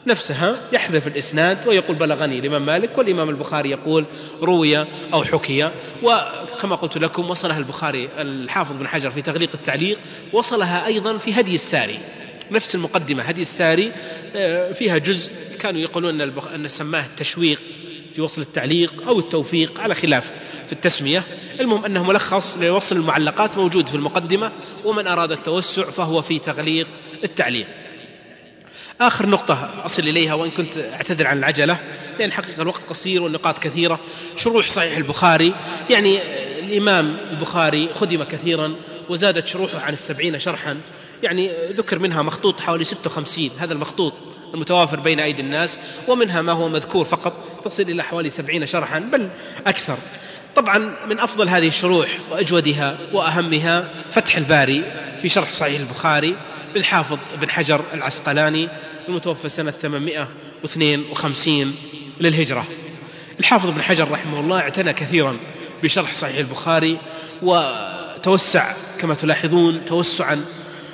نفسها يحذف الإسناد ويقول بلغني الإمام مالك، والإمام البخاري يقول روي أو حكي. وكما قلت لكم وصلها البخاري الحافظ بن حجر في تغليق التعليق، وصلها أيضا في هدي الساري، نفس المقدمة هدي الساري فيها جزء كانوا يقولون أن سماه التشويق في وصل التعليق أو التوفيق على خلاف في التسمية. المهم أنه ملخص لوصل المعلقات موجود في المقدمة، ومن أراد التوسع فهو في تغليق التعليق. آخر نقطة أصل إليها وإن كنت أعتذر عن العجلة لأن حقيقة الوقت قصير والنقاط كثيرة. شروح صحيح البخاري، يعني الإمام البخاري خدم كثيرا وزادت شروحه عن 70 شرحا، يعني ذكر منها مخطوط حوالي 56، هذا المخطوط المتوافر بين أيدي الناس، ومنها ما هو مذكور فقط تصل إلى حوالي 70 شرحا بل أكثر. طبعا من أفضل هذه الشروح وأجودها وأهمها فتح الباري في شرح صحيح البخاري للحافظ ابن حجر العسقلاني المتوفى سنة 852 للهجرة. الحافظ ابن حجر رحمه الله اعتنى كثيرا بشرح صحيح البخاري، وتوسع كما تلاحظون توسعا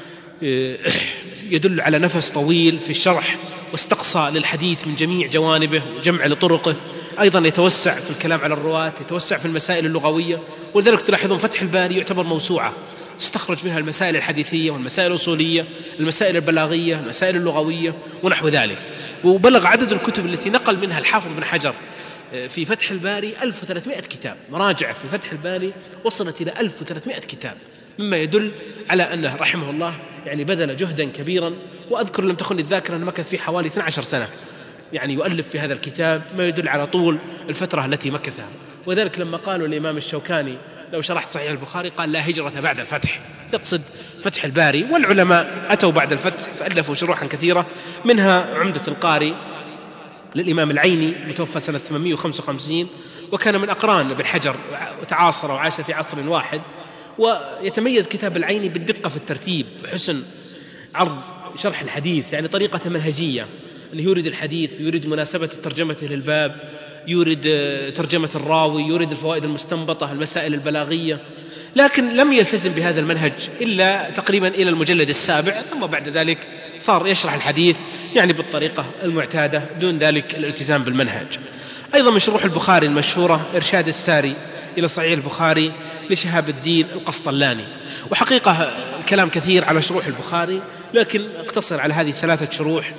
يدل على نفس طويل في الشرح، واستقصى للحديث من جميع جوانبه وجمع لطرقه. أيضا يتوسع في الكلام على الرواة، يتوسع في المسائل اللغوية، ولذلك تلاحظون فتح الباري يعتبر موسوعة استخرج منها المسائل الحديثية والمسائل الأصولية، المسائل البلاغية، المسائل اللغوية ونحو ذلك. وبلغ عدد الكتب التي نقل منها الحافظ بن حجر في فتح الباري 1300 كتاب. مراجع في فتح الباري وصلت إلى 1300 كتاب، مما يدل على أنه رحمه الله يعني بذل جهدا كبيرا. وأذكر لم تخن الذاكرة أنه مكث فيه حوالي 12 سنة يعني يؤلف في هذا الكتاب، ما يدل على طول الفترة التي مكثها. وذلك لما قالوا الإمام الشوكاني لو شرحت صحيح البخاري قال لا هجرة بعد الفتح، يقصد فتح الباري. والعلماء أتوا بعد الفتح فألفوا شروحا كثيرة، منها عمدة القاري للإمام العيني متوفى سنة 855، وكان من أقران ابن حجر وتعاصر وعاش في عصر واحد. ويتميز كتاب العيني بالدقة في الترتيب وحسن عرض شرح الحديث، يعني طريقة منهجية، أنه يورد الحديث، يورد مناسبة ترجمته للباب، يورد ترجمة الراوي، يورد الفوائد المستنبطة، المسائل البلاغية. لكن لم يلتزم بهذا المنهج إلا تقريبا إلى المجلد السابع، ثم بعد ذلك صار يشرح الحديث يعني بالطريقة المعتادة دون ذلك الالتزام بالمنهج. أيضا من شروح البخاري المشهورة إرشاد الساري إلى صحيح البخاري لشهاب الدين القسطلاني. وحقيقة الكلام كثير على شروح البخاري، لكن اقتصر على هذه الثلاثة شروح.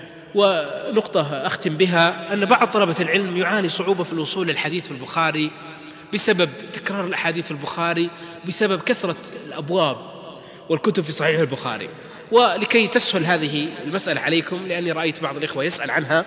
ونقطة أختم بها أن بعض طلبة العلم يعاني صعوبة في الوصول للحديث في البخاري بسبب تكرار الأحاديث في البخاري، بسبب كثرة الأبواب والكتب في صحيح البخاري. ولكي تسهل هذه المسألة عليكم، لأني رأيت بعض الإخوة يسأل عنها،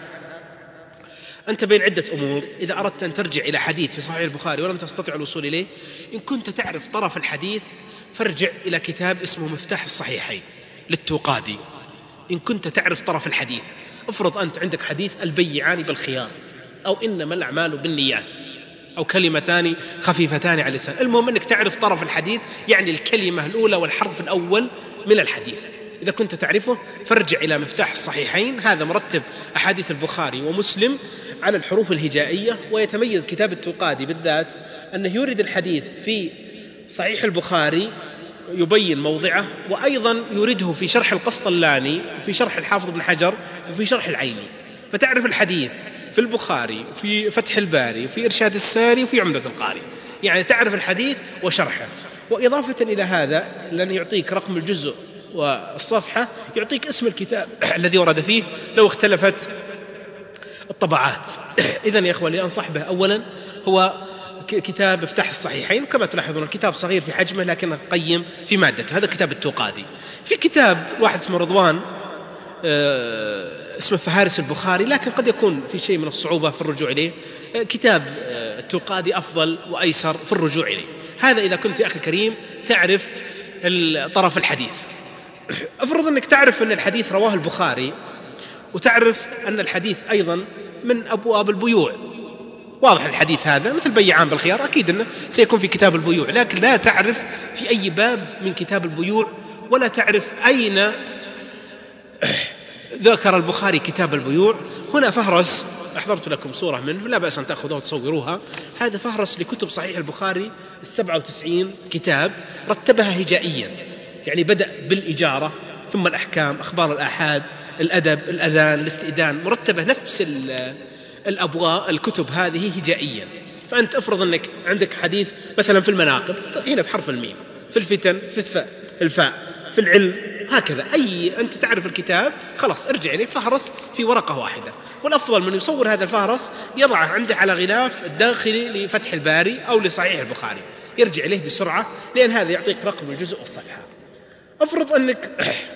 أنت بين عدة أمور. إذا أردت أن ترجع إلى حديث في صحيح البخاري ولم تستطع الوصول إليه، إن كنت تعرف طرف الحديث فارجع إلى كتاب اسمه مفتاح الصحيحين للتوقادي. إن كنت تعرف طرف الحديث، افرض أنت عندك حديث البيعان بالخيار، أو إنما الأعمال بالنيات، أو كلمتان خفيفتان على اللسان، المهم أنك تعرف طرف الحديث، يعني الكلمة الأولى والحرف الأول من الحديث. إذا كنت تعرفه فارجع إلى مفتاح الصحيحين، هذا مرتب أحاديث البخاري ومسلم على الحروف الهجائية. ويتميز كتاب التوقادي بالذات أنه يورد الحديث في صحيح البخاري يبين موضعه، وأيضا يورده في شرح القسطلاني وفي شرح الحافظ بن حجر وفي شرح العيني. فتعرف الحديث في البخاري في فتح الباري وفي إرشاد الساري وفي عمدة القاري، يعني تعرف الحديث وشرحه. وإضافة إلى هذا لن يعطيك رقم الجزء والصفحة، يعطيك اسم الكتاب الذي ورد فيه لو اختلفت الطبعات. إذن يا إخوة اللي أنصح به أولا هو كتاب مفتاح الصحيحين، كما تلاحظون الكتاب صغير في حجمه لكنه قيم في مادته، هذا كتاب التوقادي. في كتاب واحد اسمه رضوان اسمه فهارس البخاري، لكن قد يكون في شيء من الصعوبة في الرجوع إليه. كتاب التوقادي أفضل وأيسر في الرجوع إليه. هذا إذا كنت يا أخي الكريم تعرف طرف الحديث. افرض أنك تعرف أن الحديث رواه البخاري، وتعرف أن الحديث أيضا من أبواب البيوع، واضح الحديث هذا مثل بيعان بالخيار، أكيد أنه سيكون في كتاب البيوع، لكن لا تعرف في أي باب من كتاب البيوع، ولا تعرف أين ذكر البخاري كتاب البيوع. هنا فهرس أحضرت لكم صورة منه، لا بأس أن تأخذوها وتصوروها. هذا فهرس لكتب صحيح البخاري 97 كتاب، رتبها هجائيا، يعني بدأ بالإجارة، ثم الأحكام، أخبار الآحاد، الأدب، الأذان، الاستئذان، مرتبة نفس الأبواب، الكتب هذه هجائيا. فأنت أفرض أنك عندك حديث مثلا في المناقب هنا بحرف الميم، في الفتن في الفاء، في العلم هكذا. أنت تعرف الكتاب خلاص ارجع إليه فهرس في ورقة واحدة. والأفضل من يصور هذا الفهرس يضعه عنده على غلاف الداخلي لفتح الباري أو لصحيح البخاري، يرجع إليه بسرعة، لأن هذا يعطيك رقم الجزء والصفحة. أفرض أنك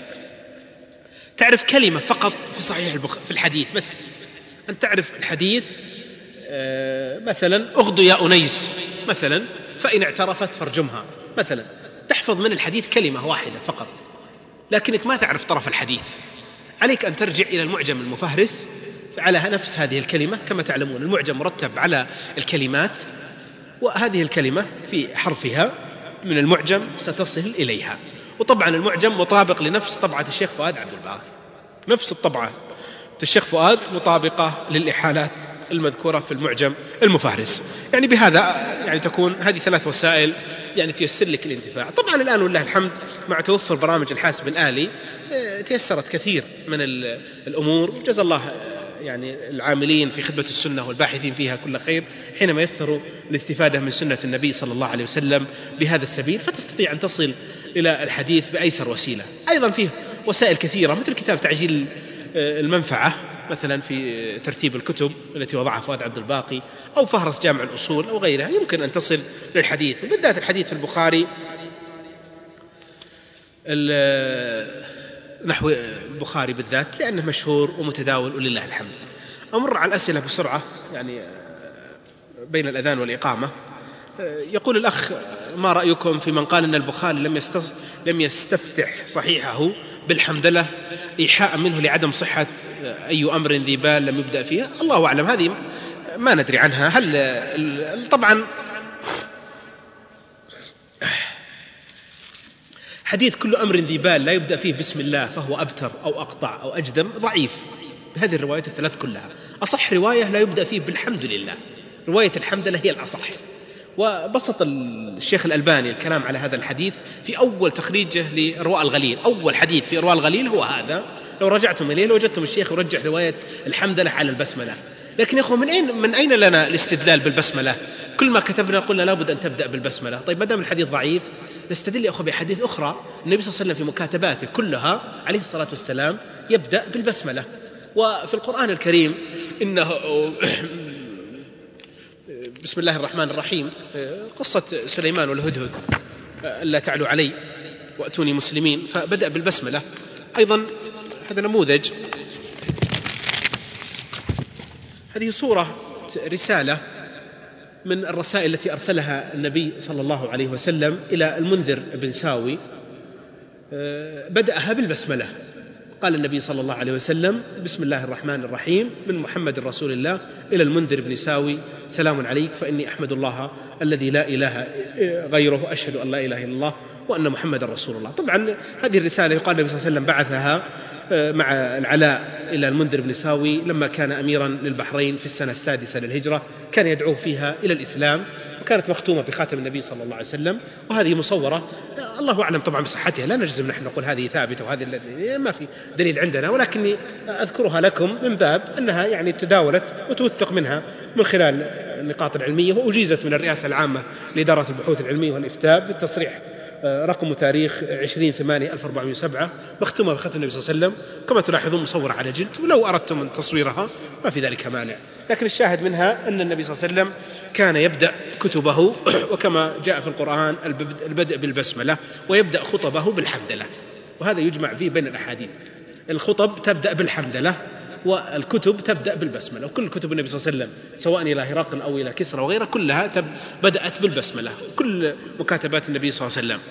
تعرف كلمة فقط في صحيح في الحديث، بس أن تعرف الحديث مثلا أغدو يا أنيس مثلا، فإن اعترفت فارجمها مثلا، تحفظ من الحديث كلمة واحدة فقط، لكنك ما تعرف طرف الحديث. عليك أن ترجع إلى المعجم المفهرس على نفس هذه الكلمة. كما تعلمون المعجم مرتب على الكلمات، وهذه الكلمة في حرفها من المعجم ستصل إليها. وطبعا المعجم مطابق لنفس طبعة الشيخ فؤاد عبد الباقي، نفس الطبعة الشيخ فؤاد مطابقة للإحالات المذكورة في المعجم المفهرس. يعني بهذا يعني تكون هذه 3 وسائل يعني تيسر لك الانتفاع. طبعا الآن والله الحمد مع توفر برامج الحاسب الآلي تيسرت كثير من الأمور، جزا الله يعني العاملين في خدمة السنة والباحثين فيها كل خير حينما يسروا الاستفادة من سنة النبي صلى الله عليه وسلم بهذا السبيل، فتستطيع أن تصل إلى الحديث بأيسر وسيلة. أيضا فيه وسائل كثيرة مثل كتاب تعجيل المنفعة مثلا في ترتيب الكتب التي وضعها فؤاد عبد الباقي، أو فهرس جامع الأصول أو غيرها، يمكن أن تصل للحديث. وبالذات الحديث في البخاري نحو البخاري بالذات لأنه مشهور ومتداول ولله الحمد. أمر على الأسئلة بسرعة يعني بين الأذان والإقامة. يقول الأخ: ما رأيكم في من قال أن البخاري لم يستفتح صحيحه بالحمدلة إيحاء منه لعدم صحة أي أمر ذي بال لم يبدأ فيها؟ الله أعلم، هذه ما ندري عنها. هل طبعا حديث كل أمر ذي بال لا يبدأ فيه بسم الله فهو أبتر أو أقطع أو أجدم ضعيف بهذه الروايات الثلاث كلها. أصح رواية لا يبدأ فيه بالحمد لله، رواية الحمد لله هي الأصح. وبسط الشيخ الألباني الكلام على هذا الحديث في أول تخريجه لإرواء الغليل. أول حديث في إرواء الغليل هو هذا، لو رجعتم إليه لوجدتم الشيخ يرجح رواية الحمد لله على البسملة. لكن يا أخوة من أين لنا الاستدلال بالبسملة؟ كل ما كتبنا قلنا لابد أن تبدأ بالبسملة. طيب ما دام الحديث ضعيف نستدل يا أخوة بحديث أخرى. النبي صلى الله عليه وسلم في مكاتباته كلها عليه الصلاة والسلام يبدأ بالبسملة. وفي القرآن الكريم إنه بسم الله الرحمن الرحيم قصة سليمان والهدهد ألا تعلوا علي وأتوني مسلمين، فبدأ بالبسملة. أيضا هذا نموذج، هذه صورة رسالة من الرسائل التي أرسلها النبي صلى الله عليه وسلم إلى المنذر بن ساوي، بدأها بالبسملة. قال النبي صلى الله عليه وسلم: بسم الله الرحمن الرحيم، من محمد رسول الله إلى المنذر بن ساوي، سلام عليك، فإني أحمد الله الذي لا إله غيره، أشهد أن لا إله إلا الله وأن محمد رسول الله. طبعا هذه الرسالة يقال النبي صلى الله عليه وسلم بعثها مع العلاء إلى المنذر بن ساوي لما كان أميرا للبحرين في السنة 6 للهجرة، كان يدعو فيها إلى الإسلام، وكانت مختومة بخاتم النبي صلى الله عليه وسلم. وهذه مصورة الله أعلم طبعا بصحتها، لا نجزم نحن نقول هذه ثابتة وهذه ما في دليل عندنا، ولكني أذكرها لكم من باب أنها يعني تداولت وتوثق منها من خلال النقاط العلمية، وأجيزت من الرئاسة العامة لإدارة البحوث العلمية والإفتاء بالتصريح رقم تاريخ 20/8/1407 مختومة بختم النبي صلى الله عليه وسلم، كما تلاحظون مصورة على جلد، ولو أردتم تصويرها ما في ذلك مانع. لكن الشاهد منها أن النبي صلى الله عليه وسلم كان يبدأ كتبه وكما جاء في القرآن البدء بالبسملة، ويبدأ خطبه بالحمدلة، وهذا يجمع فيه بين الأحاديث. الخطب تبدأ بالحمدلة والكتب تبدأ بالبسملة، وكل كتب النبي صلى الله عليه وسلم سواء إلى هرقل أو إلى كسرى وغيرها كلها بدأت بالبسملة، كل مكاتبات النبي صلى الله عليه وسلم.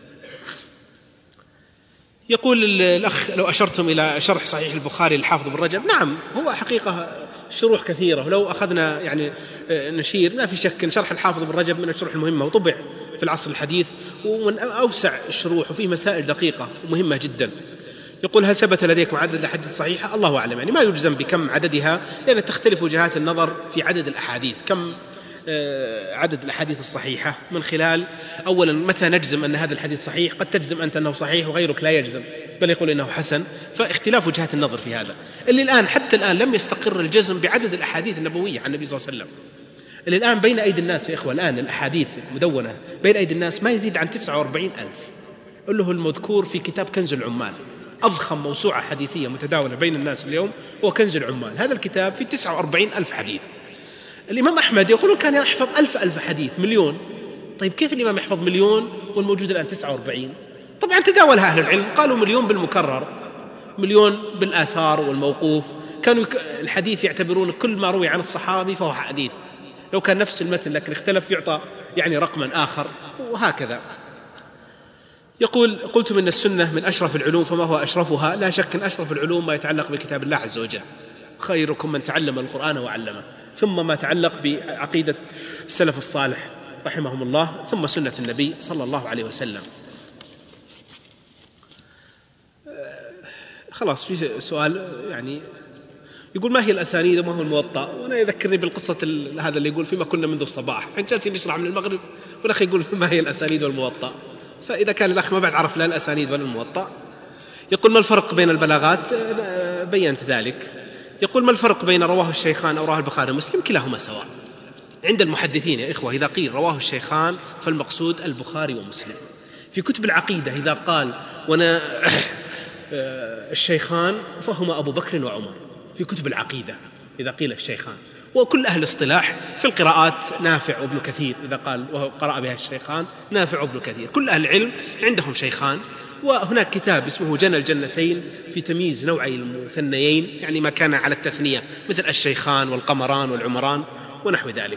يقول الأخ: لو أشرتم إلى شرح صحيح البخاري للحافظ بن رجب. نعم، هو حقيقة شروح كثيرة، ولو أخذنا يعني نشير ما في شك أن شرح الحافظ بن رجب من الشروح المهمة، وطبع في العصر الحديث ومن أوسع الشروح، وفيه مسائل دقيقة ومهمة جدا. يقول: هل ثبت لديكم عدد الأحاديث الصحيحة؟ الله أعلم، يعني ما يجزم بكم عددها، لأن تختلف وجهات النظر في عدد الأحاديث. كم عدد الأحاديث الصحيحة من خلال أولا متى نجزم أن هذا الحديث صحيح؟ قد تجزم أنت أنه صحيح وغيرك لا يجزم، بل يقول إنه حسن. فاختلاف وجهات النظر في هذا، اللي الآن حتى الآن لم يستقر الجزم بعدد الأحاديث النبوية عن النبي صلى الله عليه وسلم. اللي الآن بين أيدي الناس يا إخوة، الآن الأحاديث المدونة بين أيدي الناس ما يزيد عن 49,000، له المذكور في كتاب كنز العمال، أضخم موسوعة حديثية متداولة بين الناس اليوم هو كنز العمال. هذا الكتاب في 49,000 حديث. الإمام أحمد يقولون كان يحفظ ألف حديث، مليون. طيب كيف الإمام يحفظ مليون والموجود الآن 49؟ طبعا تداولها أهل العلم، قالوا مليون بالمكرر، مليون بالآثار والموقوف. كانوا الحديث يعتبرون كل ما روي عن الصحابي فهو حديث، لو كان نفس المتن لكن اختلف يعطى يعني رقما آخر، وهكذا. يقول: قلت من السنة من أشرف العلوم، فما هو أشرفها؟ لا شك أن أشرف العلوم ما يتعلق بكتاب الله عز وجل، خيركم من تعلم القرآن وعلمه، ثم ما يتعلق بعقيدة السلف الصالح رحمهم الله، ثم سنة النبي صلى الله عليه وسلم. خلاص في سؤال يعني يقول: ما هي الأسانيد وما هو الموطأ؟ وأنا يذكرني بالقصة هذا اللي يقول: فيما كنا منذ الصباح، احنا جالسين نشرح من المغرب والأخ يقول ما هي الأسانيد والموطأ. فإذا كان الأخ ما بعد عرف لا الأسانيد ولا الموطأ. يقول: ما الفرق بين البلاغات؟ بينت ذلك. يقول: ما الفرق بين رواه الشيخان أو رواه البخاري ومسلم؟ كلاهما سواء عند المحدثين يا إخوة. إذا قيل رواه الشيخان فالمقصود البخاري ومسلم. في كتب العقيدة إذا قال وانا الشيخان فهما أبو بكر وعمر، في كتب العقيدة إذا قيل الشيخان. وكل أهل الاصطلاح في القراءات نافع وابن كثير، إذا قال وقرأ بها الشيخان نافع وابن كثير، كل أهل العلم عندهم شيخان. وهناك كتاب اسمه جنى الجنتين في تمييز نوعي المثنيين، يعني ما كان على التثنية مثل الشيخان والقمران والعمران ونحو ذلك.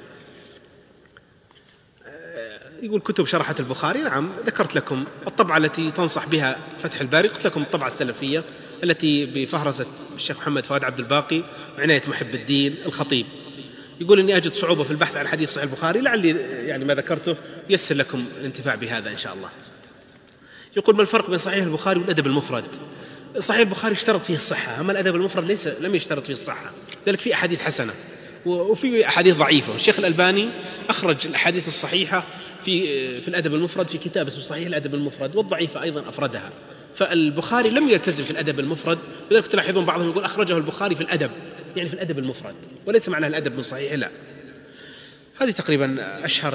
يقول: كتب شرحت البخاري. نعم، ذكرت لكم الطبعة التي تنصح بها فتح الباري، قلت لكم الطبعة السلفية التي بفهرسة الشيخ محمد فؤاد عبد الباقي وعناية محب الدين الخطيب. يقول: إني أجد صعوبة في البحث عن حديث صحيح البخاري، لعلي يعني ما ذكرته يسر لكم الانتفاع بهذا إن شاء الله. يقول: ما الفرق بين صحيح البخاري والأدب المفرد؟ صحيح البخاري اشترط فيه الصحة، أما الأدب المفرد لم يشترط فيه الصحة، ذلك فيه أحاديث حسنة وفي أحاديث ضعيفة. الشيخ الألباني أخرج الأحاديث الصحيحة في الأدب المفرد في كتاب اسمه صحيح الأدب المفرد، والضعيفة أيضا أفردها. فالبخاري لم يلتزم في الأدب المفرد، ولذلك تلاحظون بعضهم يقول أخرجه البخاري في الأدب، يعني في الأدب المفرد، وليس معناه الأدب من صحيح، لا. هذه تقريبا أشهر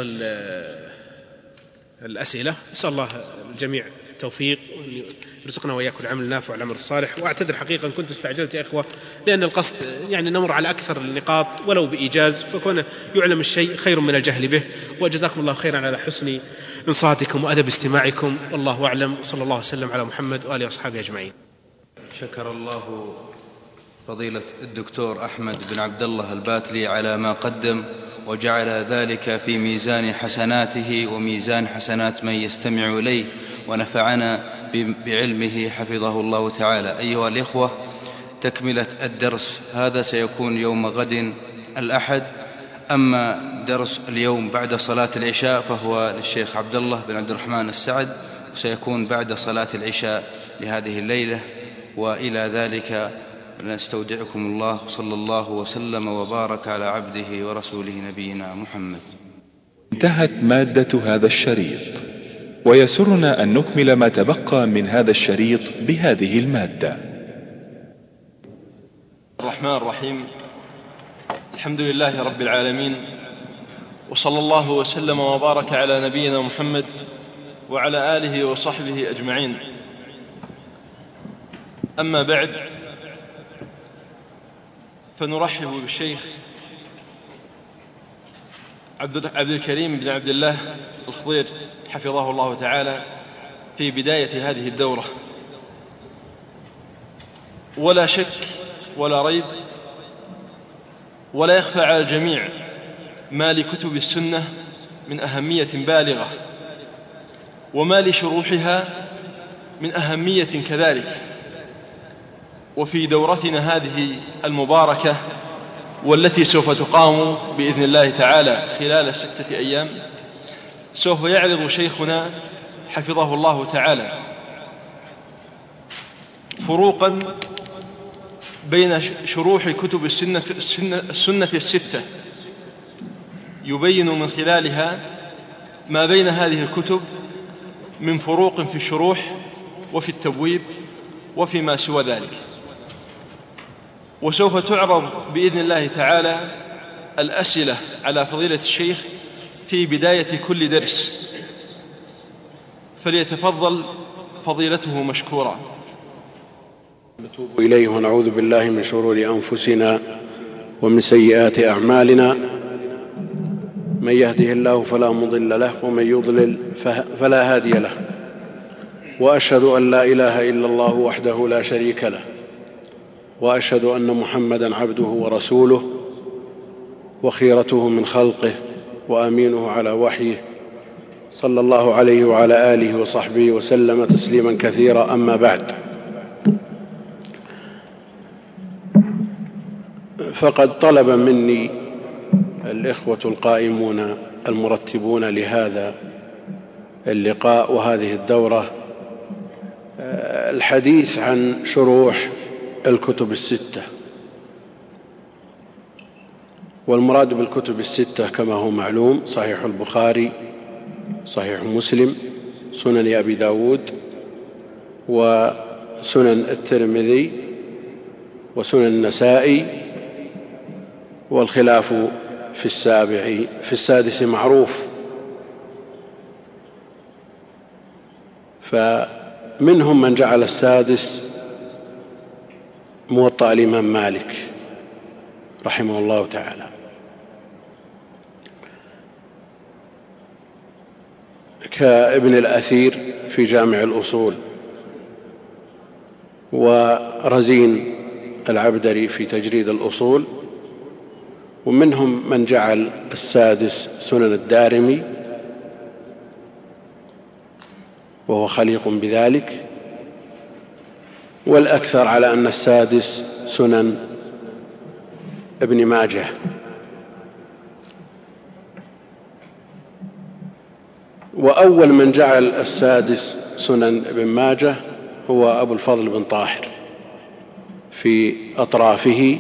الأسئلة. نسأل الله الجميع التوفيق وأن يرزقنا وإياكم العمل النافع والعمل الصالح. وأعتذر حقيقة كنت استعجلت يا إخوة، لأن القصد يعني نمر على أكثر النقاط ولو بإيجاز، فكون يعلم الشيء خير من الجهل به. وجزاكم الله خيرا على حسن إنصاتكم وأدب استماعكم، والله أعلم. صلى الله وسلم على محمد وآله وأصحابه أجمعين. شكر الله فضيلة الدكتور أحمد بن عبد الله الباتلي على ما قدم، وجعل ذلك في ميزان حسناته وميزان حسنات من يستمع إليه، ونفعنا بعلمه حفظه الله تعالى. أيها الإخوة، تكملة الدرس هذا سيكون يوم غد الأحد. أما درس اليوم بعد صلاة العشاء فهو للشيخ عبد الله بن عبد الرحمن السعد، وسيكون بعد صلاة العشاء لهذه الليلة. وإلى ذلك نستودعكم الله، صلى الله وسلم وبارك على عبده ورسوله نبينا محمد. انتهت مادة هذا الشريط، ويسرنا أن نكمل ما تبقى من هذا الشريط بهذه المادة. الرحمن الرحيم، الحمد لله رب العالمين، وصلى الله وسلم وبارك على نبينا محمد وعلى آله وصحبه أجمعين. أما بعد، فنرحب بالشيخ عبد الكريم بن عبد الله الخضير حفظه الله تعالى في بداية هذه الدورة. ولا شك ولا ريب ولا يخفى على الجميع ما لكتب السنة من أهمية بالغة، وما لشروحها من أهمية كذلك. وفي دورتنا هذه المباركة والتي سوف تقام بإذن الله تعالى خلال 6 أيام، سوف يعرض شيخنا حفظه الله تعالى فروقا بين شروح كتب السنة الستة، يبين من خلالها ما بين هذه الكتب من فروق في الشروح وفي التبويب وفيما سوى ذلك. وسوف تعرض بإذن الله تعالى الأسئلة على فضيلة الشيخ في بداية كل درس، فليتفضل فضيلته مشكورا. نتوب إليه ونعوذ بالله من شرور أنفسنا ومن سيئات أعمالنا، من يهده الله فلا مضل له ومن يضلل فلا هادي له، وأشهد أن لا إله إلا الله وحده لا شريك له، وأشهد أن محمدا عبده ورسوله وخيرته من خلقه وأمينه على وحيه، صلى الله عليه وعلى آله وصحبه وسلم تسليما كثيرا. أما بعد، فقد طلب مني الإخوة القائمون المرتبون لهذا اللقاء وهذه الدورة الحديث عن شروح الكتب الستة. والمراد بالكتب الستة كما هو معلوم صحيح البخاري، صحيح مسلم، سنن أبي داود، وسنن الترمذي، وسنن النسائي، والخلاف في السادس معروف. فمنهم من جعل السادس موطأ الإمام مالك رحمه الله تعالى، كابن الأثير في جامع الأصول، ورزين العبدري في تجريد الأصول. ومنهم من جعل السادس سنن الدارمي وهو خليق بذلك، والأكثر على أن السادس سنن ابن ماجه. وأول من جعل السادس سنن ابن ماجه هو أبو الفضل بن طاهر في أطرافه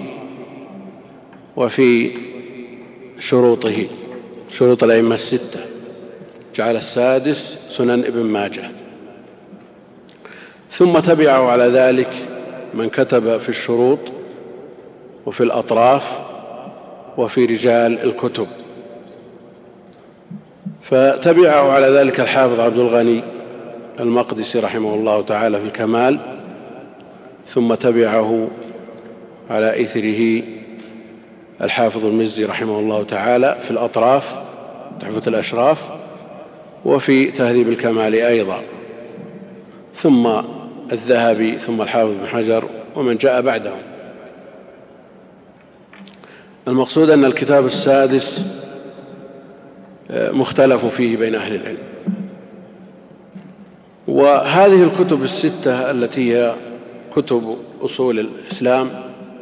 وفي شروطه، شروط الأئمة الستة، جعل السادس سنن ابن ماجه. ثم تبعه على ذلك من كتب في الشروط وفي الأطراف وفي رجال الكتب، فتبعه على ذلك الحافظ عبد الغني المقدسي رحمه الله تعالى في الكمال، ثم تبعه على إثره الحافظ المزي رحمه الله تعالى في الأطراف تحفة الأشراف، وفي تهذيب الكمال أيضا، ثم الذهبي، ثم الحافظ بن حجر، ومن جاء بعدهم. المقصود أن الكتاب السادس مختلف فيه بين أهل العلم. وهذه الكتب الستة التي هي كتب أصول الإسلام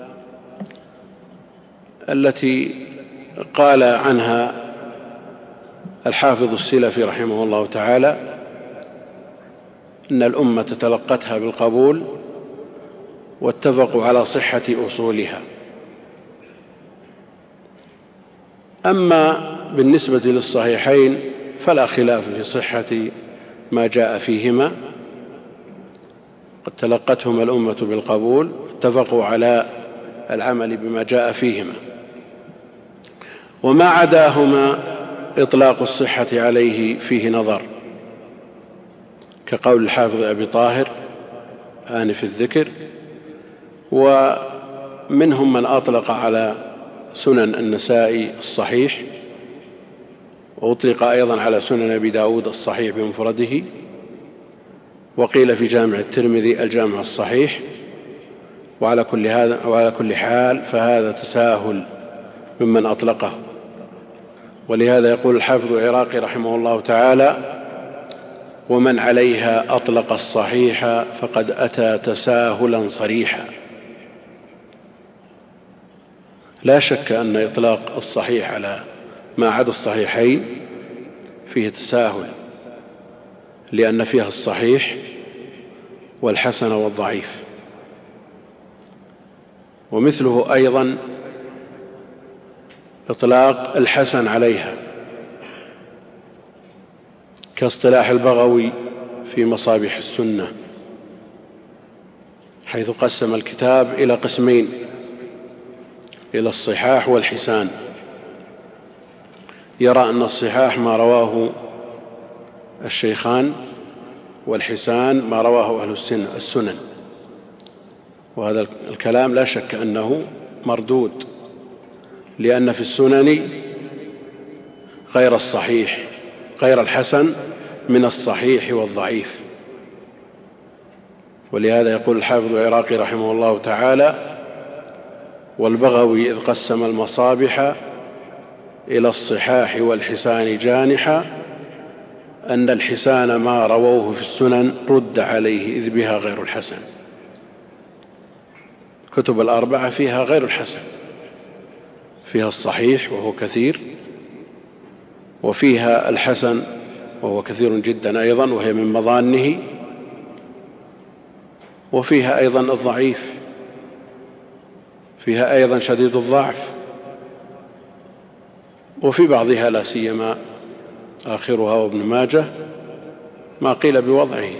التي قال عنها الحافظ السلفي رحمه الله تعالى إن الأمة تلقتها بالقبول واتفقوا على صحة أصولها. أما بالنسبة للصحيحين فلا خلاف في صحة ما جاء فيهما، قد تلقتهما الأمة بالقبول، اتفقوا على العمل بما جاء فيهما. وما عداهما إطلاق الصحة عليه فيه نظر، كقول الحافظ أبي طاهر آنف الذكر. ومنهم من أطلق على سنن النسائي الصحيح، وأطلق أيضا على سنن أبي داود الصحيح بمفرده، وقيل في جامع الترمذي الجامع الصحيح. وعلى كل حال فهذا تساهل ممن أطلقه. ولهذا يقول الحافظ العراقي رحمه الله تعالى: ومن عليها أطلق الصحيح فقد أتى تساهلا صريحا. لا شك أن إطلاق الصحيح على ما عدا الصحيحين فيه تساهل، لأن فيها الصحيح والحسن والضعيف. ومثله أيضا إطلاق الحسن عليها، كاصطلاح البغوي في مصابيح السنة حيث قسم الكتاب إلى قسمين، إلى الصحاح والحسان. يرى أن الصحاح ما رواه الشيخان، والحسان ما رواه أهل السنن، وهذا الكلام لا شك أنه مردود، لأن في السنن غير الصحيح، غير الحسن من الصحيح والضعيف. ولهذا يقول الحافظ العراقي رحمه الله تعالى: والبغوي إذ قسم المصابح إلى الصحاح والحسان جانحا، أن الحسان ما رووه في السنن رد عليه إذ بها غير الحسن. كتب الأربعة فيها غير الحسن، فيها الصحيح وهو كثير، وفيها الحسن وهو كثير جدا أيضا وهي من مظانه، وفيها أيضا الضعيف، فيها أيضا شديد الضعف، وفي بعضها لا سيما آخرها وابن ماجه ما قيل بوضعه.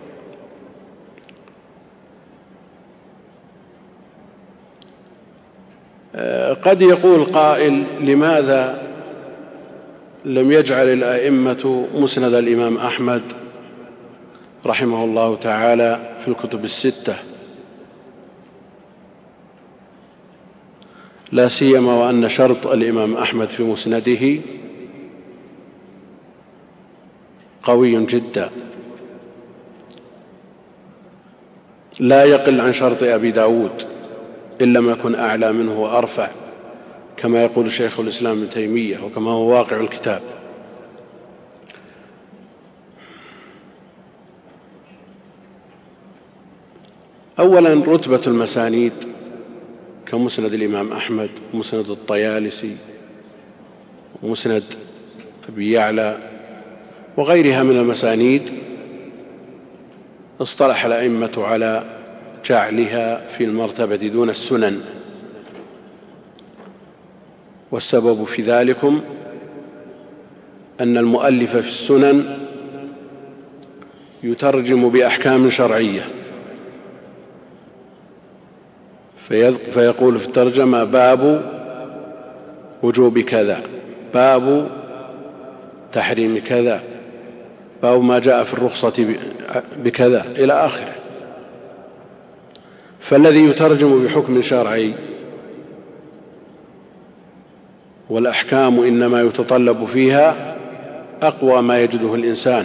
قد يقول قائل: لماذا لم يجعل الأئمة مسند الإمام أحمد رحمه الله تعالى في الكتب الستة، لا سيما وأن شرط الإمام أحمد في مسنده قوي جدا، لا يقل عن شرط أبي داود إن لم يكن أعلى منه وأرفع، كما يقول شيخ الإسلام ابن تيمية وكما هو واقع الكتاب. أولا، رتبة المسانيد كمسند الإمام أحمد ومسند الطيالسي ومسند أبي يعلى وغيرها من المسانيد، اصطلح الأئمة على جعلها في المرتبة دون السنن، والسبب في ذلكم أن المؤلف في السنن يترجم بأحكام شرعية، فيقول في الترجمة: باب وجوب كذا، باب تحريم كذا، باب ما جاء في الرخصة بكذا، إلى آخره. فالذي يترجم بحكم شرعي والأحكام إنما يتطلب فيها أقوى ما يجده الإنسان،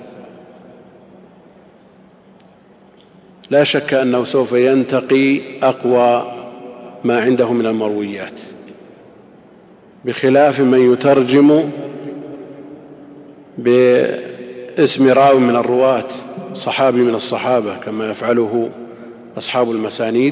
لا شك أنه سوف ينتقي أقوى ما عنده من المرويات، بخلاف من يترجم باسم راو من الرواة، صحابي من الصحابة، كما يفعله أصحاب المسانيد،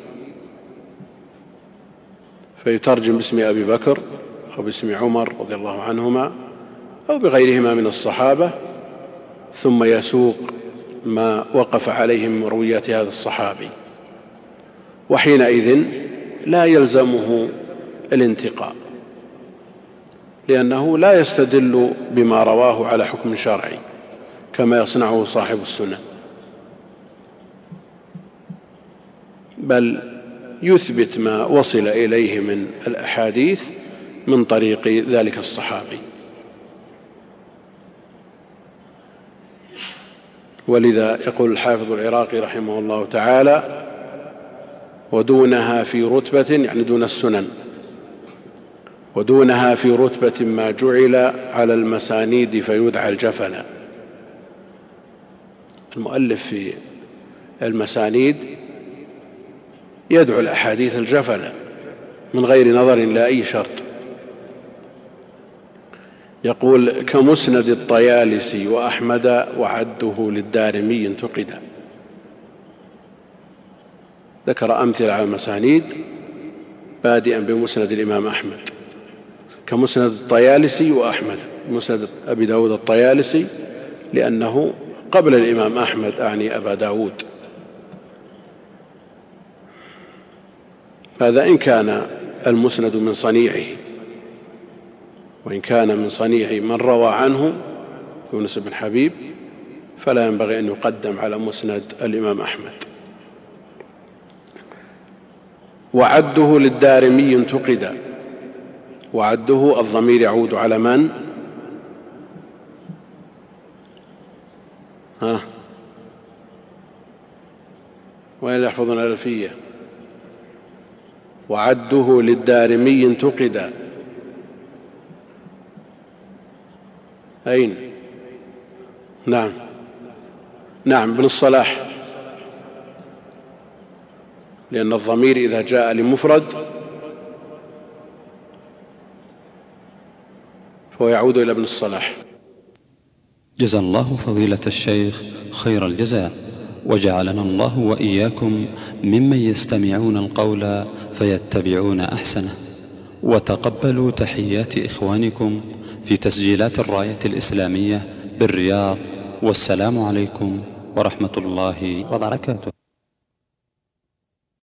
فيترجم باسم أبي بكر أو باسم عمر رضي الله عنهما أو بغيرهما من الصحابة، ثم يسوق ما وقف عليه من مرويات هذا الصحابي، وحينئذ لا يلزمه الانتقاء، لأنه لا يستدل بما رواه على حكم شرعي كما يصنعه صاحب السنن، بل يثبت ما وصل إليه من الأحاديث من طريق ذلك الصحابي. ولذا يقول الحافظ العراقي رحمه الله تعالى: ودونها في رتبة، يعني دون السنن، ودونها في رتبة ما جعل على المسانيد فيدعى الجفل. المؤلف في المسانيد يدعو الأحاديث الجفل من غير نظر لأي شرط. يقول: كمسند الطيالسي وأحمد وعده للدارمي انتقدا. ذكر أمثلة على المسانيد بادئا بمسند الإمام أحمد، كمسند الطيالسي وأحمد، مسند أبي داود الطيالسي لأنه قبل الإمام أحمد، أعني أبا داود. هذا إن كان المسند من صنيعه، وإن كان من صنيع من روى عنه يونس بن حبيب فلا ينبغي أن يقدم على مسند الإمام أحمد. وعده للدارمي انتقد. وعده الضمير يعود على من؟ وين يحفظون الألفية؟ وعده للدارمي انتقد. أين؟ نعم ابن الصلاح، لأن الضمير إذا جاء لمفرد فهو يعود إلى ابن الصلاح. جزا الله فضيلة الشيخ خير الجزاء، وجعلنا الله وإياكم ممن يستمعون القول فيتبعون أحسنه. وتقبلوا تحيات إخوانكم في تسجيلات الراية الإسلامية بالرياض، والسلام عليكم ورحمة الله وبركاته.